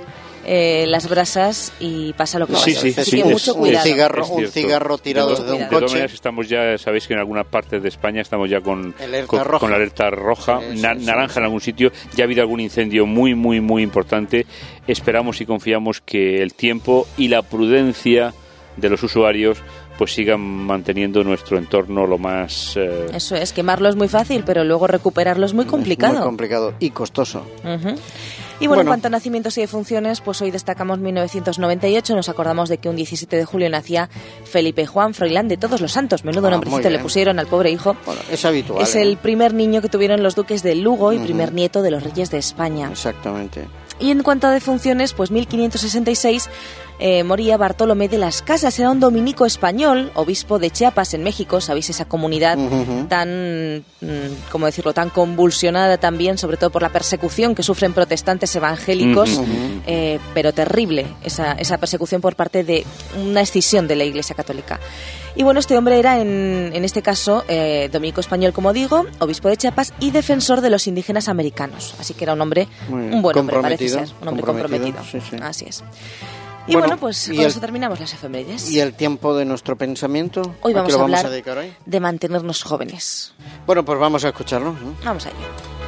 las brasas y pasa lo que pasa. Sí, sí, Así sí, que es- mucho es cuidado. cierto. un cigarro tirado Mucho desde un cuidado. De todas coche. maneras, estamos ya, sabéis que en algunas partes de España estamos ya con Alerta roja. con la alerta roja, Sí, sí, sí. naranja en algún sitio. Ya ha habido algún incendio muy, muy, muy importante. Esperamos y confiamos que el tiempo y la prudencia de los usuarios pues sigan manteniendo nuestro entorno lo más... Eso es, quemarlo es muy fácil, pero luego recuperarlo es muy complicado. Muy complicado y costoso. Ujú. Y bueno, en cuanto a nacimientos y defunciones, pues hoy destacamos 1998, nos acordamos de que un 17 de julio nacía Felipe Juan Froilán de Todos los Santos, menudo Ah, nombrecito muy le bien. pusieron al pobre hijo. Bueno, es habitual. Es ¿eh? el primer niño que tuvieron los duques de Lugo y primer nieto de los reyes de España. Exactamente. Y en cuanto a defunciones, pues 1566 moría Bartolomé de las Casas, era un dominico español, obispo de Chiapas en México, sabéis esa comunidad Ujú. tan, ¿cómo decirlo?, tan convulsionada también, sobre todo por la persecución que sufren protestantes evangélicos, pero terrible esa persecución por parte de una escisión de la Iglesia Católica. Y bueno, este hombre era, en este caso, dominico español, como digo, obispo de Chiapas y defensor de los indígenas americanos. Así que era un hombre, Muy bien. un buen hombre, parece ser, Comprometido, un hombre comprometido, comprometido. sí, sí. Así es. Y Bueno, bueno, pues y con el- eso terminamos las efemérides. ¿Y el tiempo de nuestro pensamiento? Hoy ¿A qué vamos lo a vamos hablar a dedicar hoy? de mantenernos jóvenes. Bueno, pues vamos a escucharlo, ¿no? Vamos a ello.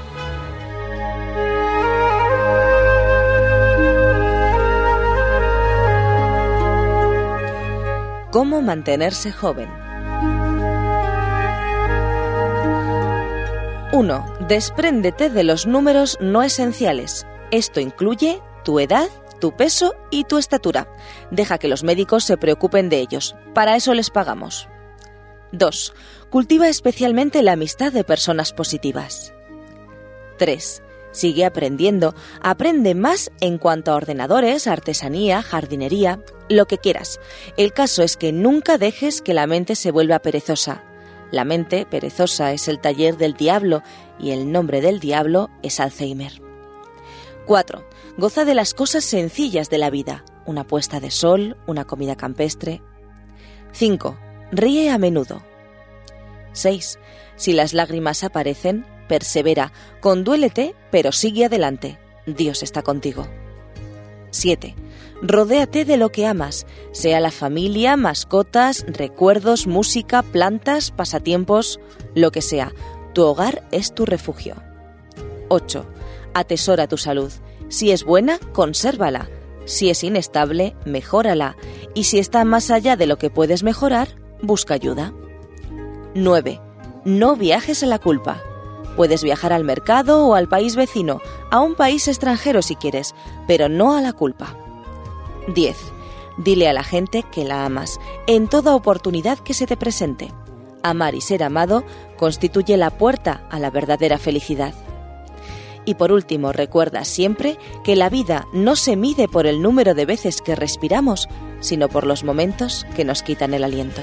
¿Cómo mantenerse joven? 1. Despréndete de los números no esenciales. Esto incluye tu edad, tu peso y tu estatura. Deja que los médicos se preocupen de ellos. Para eso les pagamos. 2. Cultiva especialmente la amistad de personas positivas. 3. Sigue aprendiendo. Aprende más en cuanto a ordenadores, artesanía, jardinería, lo que quieras. El caso es que nunca dejes que la mente se vuelva perezosa. La mente perezosa es el taller del diablo y el nombre del diablo es Alzheimer. 4. Goza de las cosas sencillas de la vida. Una puesta de sol, una comida campestre. 5. Ríe a menudo. 6. Si las lágrimas aparecen, persevera, conduélete, pero sigue adelante. Dios está contigo. 7. Rodéate de lo que amas, sea la familia, mascotas, recuerdos, música, plantas, pasatiempos, lo que sea. Tu hogar es tu refugio. 8. Atesora tu salud. Si es buena, consérvala. Si es inestable, mejórala. Y si está más allá de lo que puedes mejorar, busca ayuda. 9. No viajes a la culpa. Puedes viajar al mercado o al país vecino, a un país extranjero si quieres, pero no a la culpa. 10. Dile a la gente que la amas, en toda oportunidad que se te presente. Amar y ser amado constituye la puerta a la verdadera felicidad. Y por último, recuerda siempre que la vida no se mide por el número de veces que respiramos, sino por los momentos que nos quitan el aliento.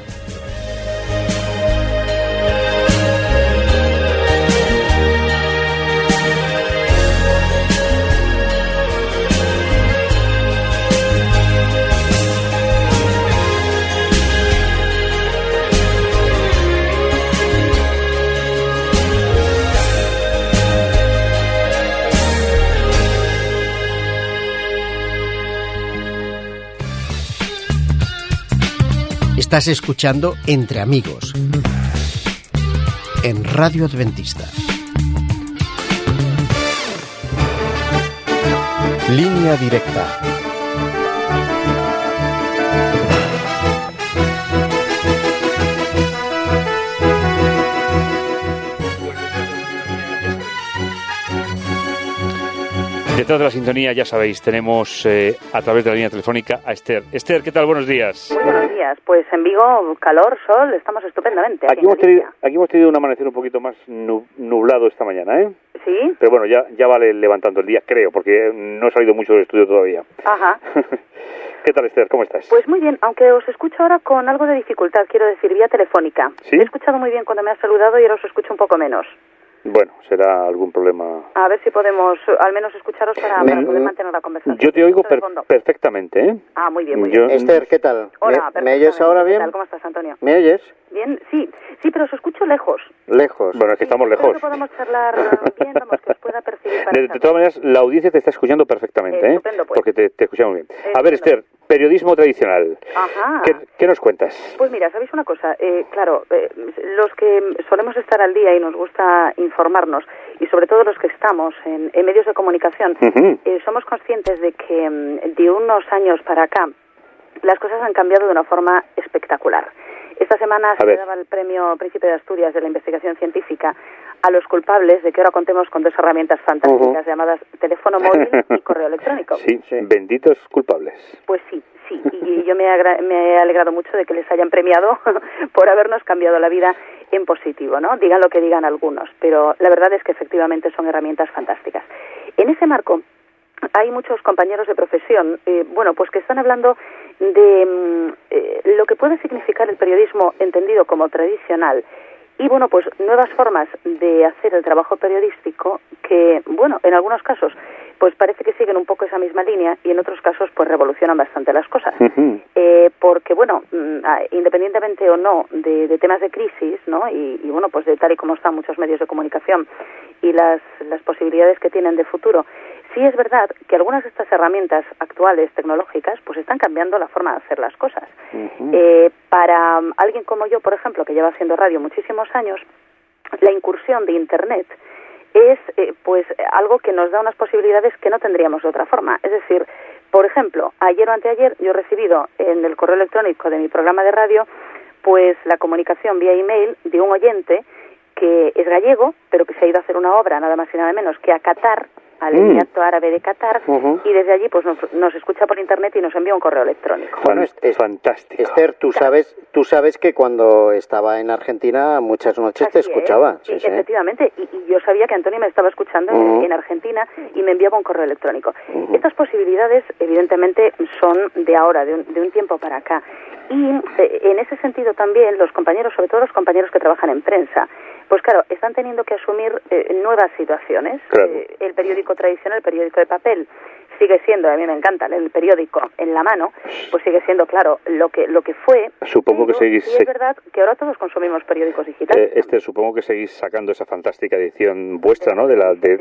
Estás escuchando Entre Amigos en Radio Adventista. Línea directa. Detrás de la sintonía, ya sabéis, tenemos a través de la línea telefónica a Esther. Esther, ¿qué tal? Buenos días. Muy buenos días. Pues en Vigo, calor, sol, estamos estupendamente. Aquí hemos tenido un amanecer un poquito más nublado esta mañana, ¿eh? Sí. Pero bueno, ya vale levantando el día, creo, porque no he salido mucho del estudio todavía. Ajá. ¿Qué tal, Esther? ¿Cómo estás? Pues muy bien, aunque os escucho ahora con algo de dificultad, quiero decir, vía telefónica. ¿Sí? He escuchado muy bien cuando me has saludado y ahora os escucho un poco menos. Bueno, será algún problema. A ver si podemos al menos escucharos para poder mantener la conversación. Yo te oigo perfectamente, ¿eh? Ah, muy bien, muy bien. Esther, ¿qué tal? Hola, ¿Me oyes ahora bien? ¿Qué tal? ¿Cómo estás, Antonio? ¿Me oyes? Bien, sí, pero os escucho lejos. Lejos. Bueno, es que estamos lejos. Creo que podemos charlar bien, vamos, que os pueda percibir. De todas maneras, la audiencia te está escuchando perfectamente, ¿eh? Estupendo, pues. Porque te escuchamos bien. A ver, Esther, periodismo tradicional. Ajá. ¿Qué nos cuentas? Pues mira, ¿sabéis una cosa? Claro, los que solemos estar al día y nos gusta informarnos, y sobre todo los que estamos en medios de comunicación, somos conscientes de que de unos años para acá las cosas han cambiado de una forma espectacular. Esta semana se le daba el premio Príncipe de Asturias de la investigación científica a los culpables de que ahora contemos con dos herramientas fantásticas llamadas teléfono móvil y correo electrónico. Sí, benditos culpables. Pues sí, y yo me he alegrado mucho de que les hayan premiado por habernos cambiado la vida en positivo, ¿no? Digan lo que digan algunos, pero la verdad es que efectivamente son herramientas fantásticas. En ese marco hay muchos compañeros de profesión, pues que están hablando de lo que puede significar el periodismo entendido como tradicional y, pues nuevas formas de hacer el trabajo periodístico que, en algunos casos, pues parece que siguen un poco esa misma línea y en otros casos, pues revolucionan bastante las cosas. Porque, independientemente o no de temas de crisis, ¿no? Y pues de tal y como están muchos medios de comunicación y las posibilidades que tienen de futuro, sí es verdad que algunas de estas herramientas actuales tecnológicas pues están cambiando la forma de hacer las cosas. Para alguien como yo, por ejemplo, que lleva haciendo radio muchísimos años, la incursión de Internet es pues algo que nos da unas posibilidades que no tendríamos de otra forma. Es decir, por ejemplo, ayer o anteayer yo he recibido en el correo electrónico de mi programa de radio pues la comunicación vía email de un oyente que es gallego, pero que se ha ido a hacer una obra nada más y nada menos que a Qatar, al Emirato Árabe de Qatar, y desde allí pues nos escucha por internet y nos envía un correo electrónico. Bueno, es fantástico. Esther, tú sabes que cuando estaba en Argentina muchas noches te escuchaba. Sí, efectivamente, y yo sabía que Antonio me estaba escuchando en Argentina y me enviaba un correo electrónico. Estas posibilidades evidentemente son de ahora, de un tiempo para acá. Y en ese sentido también los compañeros, sobre todo los compañeros que trabajan en prensa, pues claro, están teniendo que asumir nuevas situaciones. Claro. El periódico tradicional, el periódico de papel, sigue siendo, a mí me encanta, el periódico en la mano, pues sigue siendo, claro, lo que fue. Supongo que seguís... Y es verdad que ahora todos consumimos periódicos digitales. Supongo que seguís sacando esa fantástica edición vuestra, ¿no?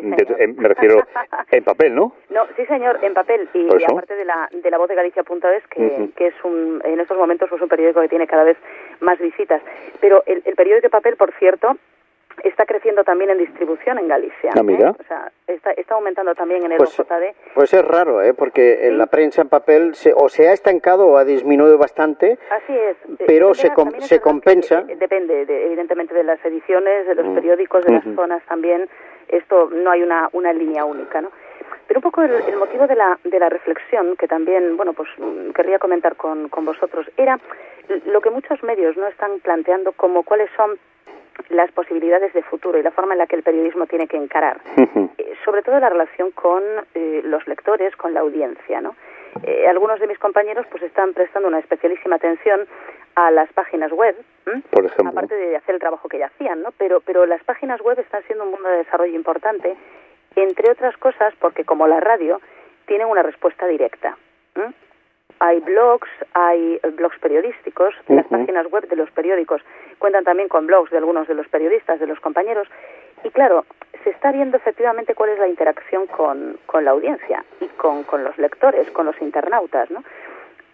Me refiero en papel, ¿no? No, sí, señor, en papel. Y aparte de la voz de Galicia.es, que es en estos momentos pues un periódico que tiene cada vez más visitas. Pero el periódico de papel, por cierto, está creciendo también en distribución en Galicia. Ah, mira. O sea, está aumentando también en el OJD. Pues es raro, porque en la prensa en papel se ha estancado o ha disminuido bastante. Así es. Pero se compensa. Depende, evidentemente, de las ediciones, de los periódicos, de las zonas también. Esto no hay una línea única, ¿no? Pero un poco el motivo de la reflexión, que también, pues querría comentar con vosotros, era lo que muchos medios no están planteando como cuáles son las posibilidades de futuro y la forma en la que el periodismo tiene que encarar, sobre todo la relación con los lectores, con la audiencia, ¿no? Algunos de mis compañeros pues están prestando una especialísima atención a las páginas web, por ejemplo, aparte de hacer el trabajo que ya hacían, ¿no? Pero las páginas web están siendo un mundo de desarrollo importante, entre otras cosas porque como la radio tienen una respuesta directa. Hay blogs periodísticos, las páginas web de los periódicos cuentan también con blogs de algunos de los periodistas, de los compañeros, y claro, se está viendo efectivamente cuál es la interacción con la audiencia y con los lectores, con los internautas, ¿no?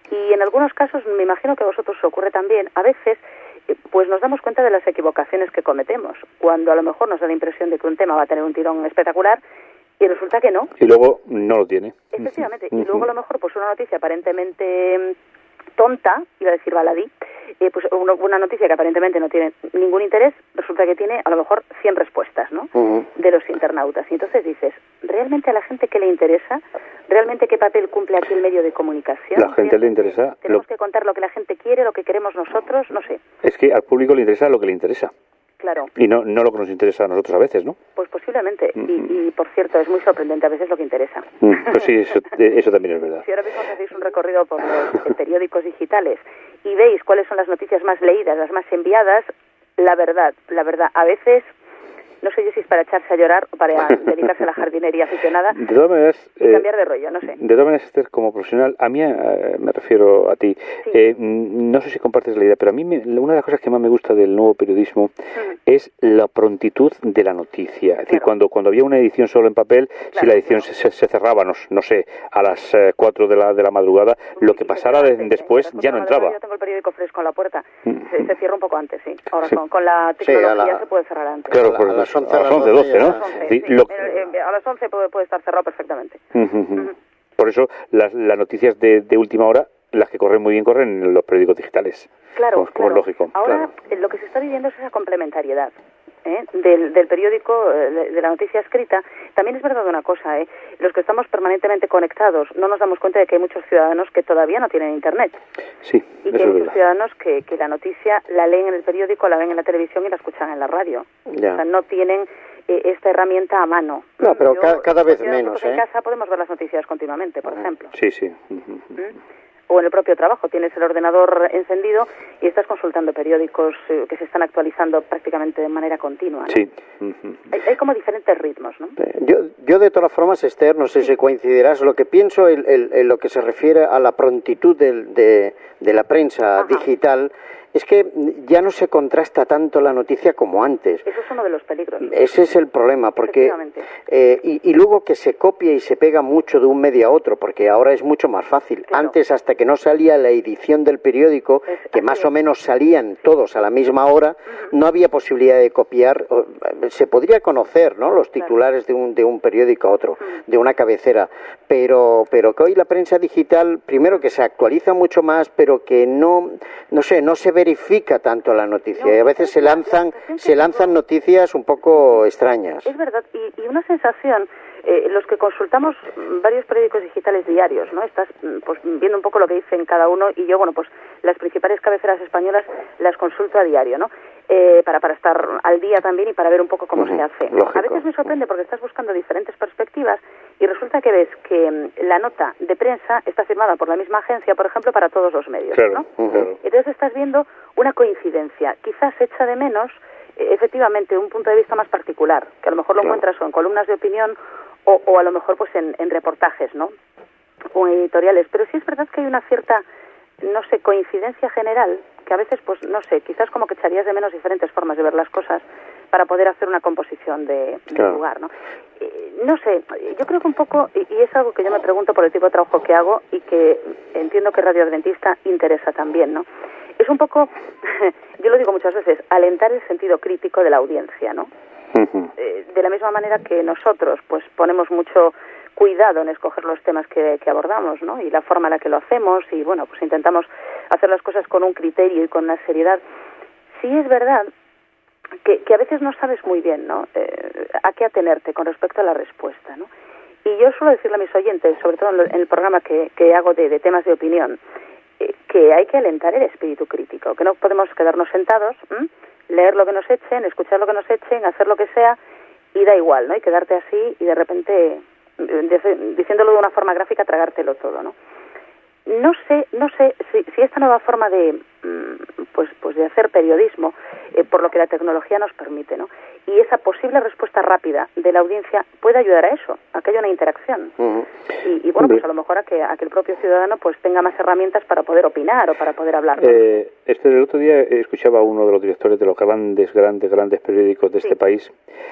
Y en algunos casos, me imagino que a vosotros os ocurre también, a veces pues nos damos cuenta de las equivocaciones que cometemos, cuando a lo mejor nos da la impresión de que un tema va a tener un tirón espectacular y resulta que no. Y luego no lo tiene. Efectivamente, y luego a lo mejor pues una noticia aparentemente tonta, iba a decir baladí, pues una noticia que aparentemente no tiene ningún interés, resulta que tiene a lo mejor 100 respuestas, ¿no? De los internautas. Y entonces dices, ¿realmente a la gente qué le interesa? ¿Realmente qué papel cumple aquí el medio de comunicación? La gente le interesa... Tenemos que contar lo que la gente quiere, lo que queremos nosotros, no sé. Es que al público le interesa lo que le interesa. Claro. Y no lo que nos interesa a nosotros a veces, ¿no? Pues posiblemente. Y por cierto, es muy sorprendente a veces lo que interesa. Pues sí, eso también es verdad. Si ahora mismo hacéis un recorrido por los periódicos digitales y veis cuáles son las noticias más leídas, las más enviadas, la verdad, a veces... No sé yo si es para echarse a llorar o para dedicarse a la jardinería aficionada. De todas maneras... Y cambiar de rollo, no sé. De todas maneras, Esther, como profesional, a mí, me refiero a ti, sí. No sé si compartes la idea, pero a mí una de las cosas que más me gusta del nuevo periodismo es la prontitud de la noticia. Es decir, cuando había una edición solo en papel, si la edición se cerraba, no sé, a las 4 de la madrugada, lo que pasara después ya no entraba. Yo tengo el periódico fresco en la puerta. Se cierra un poco antes, sí. Ahora con la tecnología se puede cerrar antes. Claro, a las 11, 12, ¿no? A las 11 puede estar cerrado perfectamente. Por eso las noticias de última hora, las que corren muy bien, corren en los periódicos digitales. Claro, como es lógico. Ahora lo que se está viviendo es esa complementariedad del periódico, de la noticia escrita. También es verdad una cosa, los que estamos permanentemente conectados no nos damos cuenta de que hay muchos ciudadanos que todavía no tienen internet. Sí, y que hay muchos ciudadanos que la noticia la leen en el periódico, la ven en la televisión y la escuchan en la radio. Ya. O sea, no tienen esta herramienta a mano. No, pero cada vez menos. En casa podemos ver las noticias continuamente, por ejemplo. Sí. O en el propio trabajo, tienes el ordenador encendido y estás consultando periódicos que se están actualizando prácticamente de manera continua, ¿no? Sí. Hay como diferentes ritmos, ¿no? Yo de todas formas, Esther, no sé si coincidirás, lo que pienso en lo que se refiere a la prontitud de la prensa digital, es que ya no se contrasta tanto la noticia como antes. Eso es uno de los peligros. Ese es el problema, porque y luego que se copia y se pega mucho de un medio a otro, porque ahora es mucho más fácil. Claro. Antes, hasta que no salía la edición del periódico, que más o menos salían todos a la misma hora, no había posibilidad de copiar. Se podría conocer, ¿no?, los titulares de un periódico a otro, de una cabecera, pero que hoy la prensa digital, primero que se actualiza mucho más, pero que no se verifica tanto la noticia, y a veces se lanzan noticias un poco extrañas. Es verdad, y una sensación, los que consultamos varios periódicos digitales diarios, ¿no? Estás pues viendo un poco lo que dicen cada uno, y yo, bueno, pues las principales cabeceras españolas las consulto a diario, ¿no? Para estar al día también y para ver un poco cómo se hace. Lógico. A veces me sorprende porque estás buscando diferentes perspectivas y resulta que ves que la nota de prensa está firmada por la misma agencia, por ejemplo, para todos los medios, ¿no? Entonces estás viendo una coincidencia. Quizás echa de menos, efectivamente, un punto de vista más particular, que a lo mejor lo encuentras o en columnas de opinión o a lo mejor pues en reportajes, ¿no? O en editoriales. Pero sí es verdad que hay una cierta, no sé, coincidencia general, que a veces, pues, no sé, quizás como que echarías de menos diferentes formas de ver las cosas para poder hacer una composición de lugar, ¿no? No sé, yo creo que un poco, y es algo que yo me pregunto por el tipo de trabajo que hago y que entiendo que Radio Adventista interesa también, ¿no? Es un poco, yo lo digo muchas veces, alentar el sentido crítico de la audiencia, ¿no? De la misma manera que nosotros, pues, ponemos mucho cuidado en escoger los temas que abordamos, ¿no? Y la forma en la que lo hacemos, y bueno, pues intentamos hacer las cosas con un criterio y con una seriedad. Sí es verdad que a veces no sabes muy bien, ¿no?, a qué atenerte con respecto a la respuesta, ¿no? Y yo suelo decirle a mis oyentes, sobre todo en el programa que hago de temas de opinión, que hay que alentar el espíritu crítico, que no podemos quedarnos sentados, leer lo que nos echen, escuchar lo que nos echen, hacer lo que sea, y da igual, ¿no? Y quedarte así y de repente, diciéndolo de una forma gráfica, tragártelo todo, ¿no? No sé si esta nueva forma de pues de hacer periodismo, por lo que la tecnología nos permite, ¿no?, y esa posible respuesta rápida de la audiencia puede ayudar a eso, a que haya una interacción. Y bueno, pues a lo mejor a que el propio ciudadano pues tenga más herramientas para poder opinar o para poder hablar, ¿no? El otro día escuchaba a uno de los directores de los grandes periódicos de este país,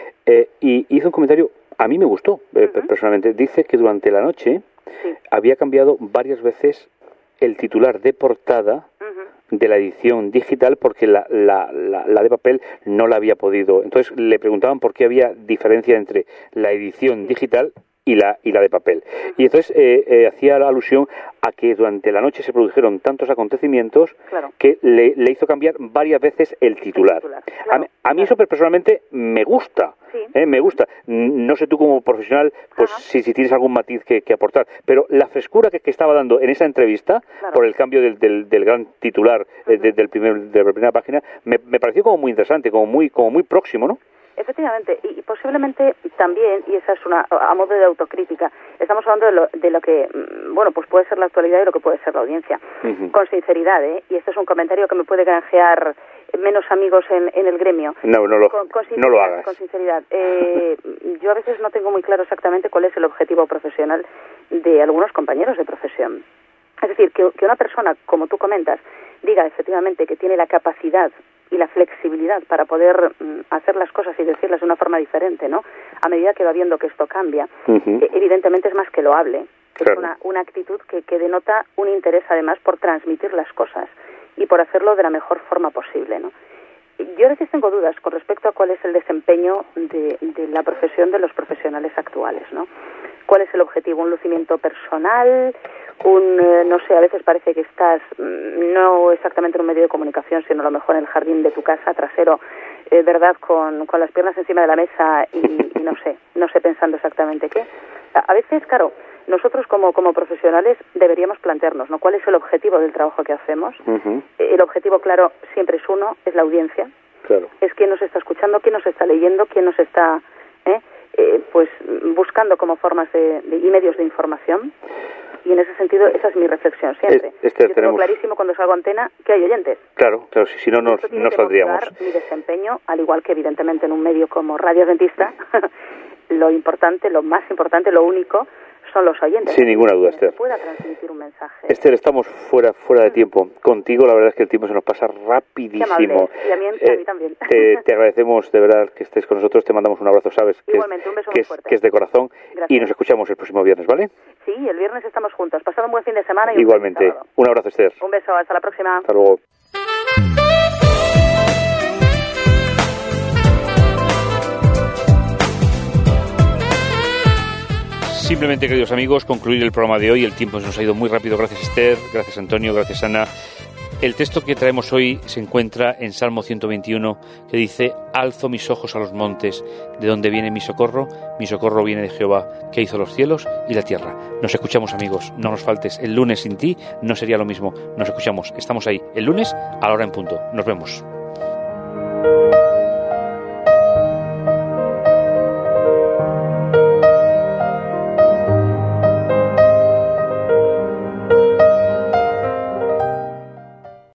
y hizo un comentario, a mí me gustó, personalmente. Dice que durante la noche había cambiado varias veces el titular de portada de la edición digital porque la de papel no la había podido. Entonces le preguntaban por qué había diferencia entre la edición digital y la de papel. Y entonces hacía la alusión a que durante la noche se produjeron tantos acontecimientos que le hizo cambiar varias veces el titular. Claro, a mí eso personalmente me gusta. Me gusta. No sé tú como profesional, pues si tienes algún matiz que aportar, pero la frescura que estaba dando en esa entrevista, por el cambio del gran titular de la primera página, me pareció como muy interesante, como muy próximo, ¿no? Efectivamente, y posiblemente también, y esa es a modo de autocrítica, estamos hablando de lo que, bueno, pues puede ser la actualidad y lo que puede ser la audiencia. Con sinceridad, y este es un comentario que me puede granjear menos amigos en el gremio. No lo hagas. Con sinceridad. Yo a veces no tengo muy claro exactamente cuál es el objetivo profesional de algunos compañeros de profesión. Es decir, que una persona, como tú comentas, diga efectivamente que tiene la capacidad y la flexibilidad para poder hacer las cosas y decirlas de una forma diferente, ¿no? A medida que va viendo que esto cambia, evidentemente es más que loable. Es una actitud que denota un interés, además, por transmitir las cosas y por hacerlo de la mejor forma posible, ¿no? Yo a veces tengo dudas con respecto a cuál es el desempeño de la profesión de los profesionales actuales, ¿no? ¿Cuál es el objetivo? ¿Un lucimiento personal? No sé, a veces parece que estás no exactamente en un medio de comunicación, sino a lo mejor en el jardín de tu casa, trasero, ¿verdad? Con las piernas encima de la mesa y no sé pensando exactamente qué. A veces, claro, nosotros como profesionales deberíamos plantearnos, ¿no? ¿Cuál es el objetivo del trabajo que hacemos? El objetivo, claro, siempre es uno, es la audiencia. Claro. Es quién nos está escuchando, quién nos está leyendo, quién nos está pues buscando como formas y medios de información. Y en ese sentido, esa es mi reflexión siempre. Yo tengo clarísimo cuando salgo a antena que hay oyentes. Claro, si no, no saldríamos. Mi desempeño, al igual que evidentemente en un medio como Radio Adventista, lo importante, lo más importante, lo único, son los oyentes. Sin ninguna duda, Esther. Que pueda transmitir un mensaje. Esther, estamos fuera de tiempo. Contigo la verdad es que el tiempo se nos pasa rapidísimo. Y a mí también. Te agradecemos de verdad que estés con nosotros, te mandamos un abrazo, sabes igualmente, un beso muy fuerte. Que es de corazón. Gracias. Y nos escuchamos el próximo viernes, ¿vale? Sí, el viernes estamos juntos. Pasad un buen fin de semana. Igualmente. Un abrazo, Esther. Un beso, hasta la próxima. Hasta luego. Simplemente, queridos amigos, concluir el programa de hoy. El tiempo se nos ha ido muy rápido. Gracias, Esther. Gracias, Antonio. Gracias, Ana. El texto que traemos hoy se encuentra en Salmo 121, que dice: alzo mis ojos a los montes, ¿de dónde viene mi socorro? Mi socorro viene de Jehová, que hizo los cielos y la tierra. Nos escuchamos, amigos, no nos faltes. El lunes sin ti no sería lo mismo. Nos escuchamos, estamos ahí el lunes a la hora en punto. Nos vemos.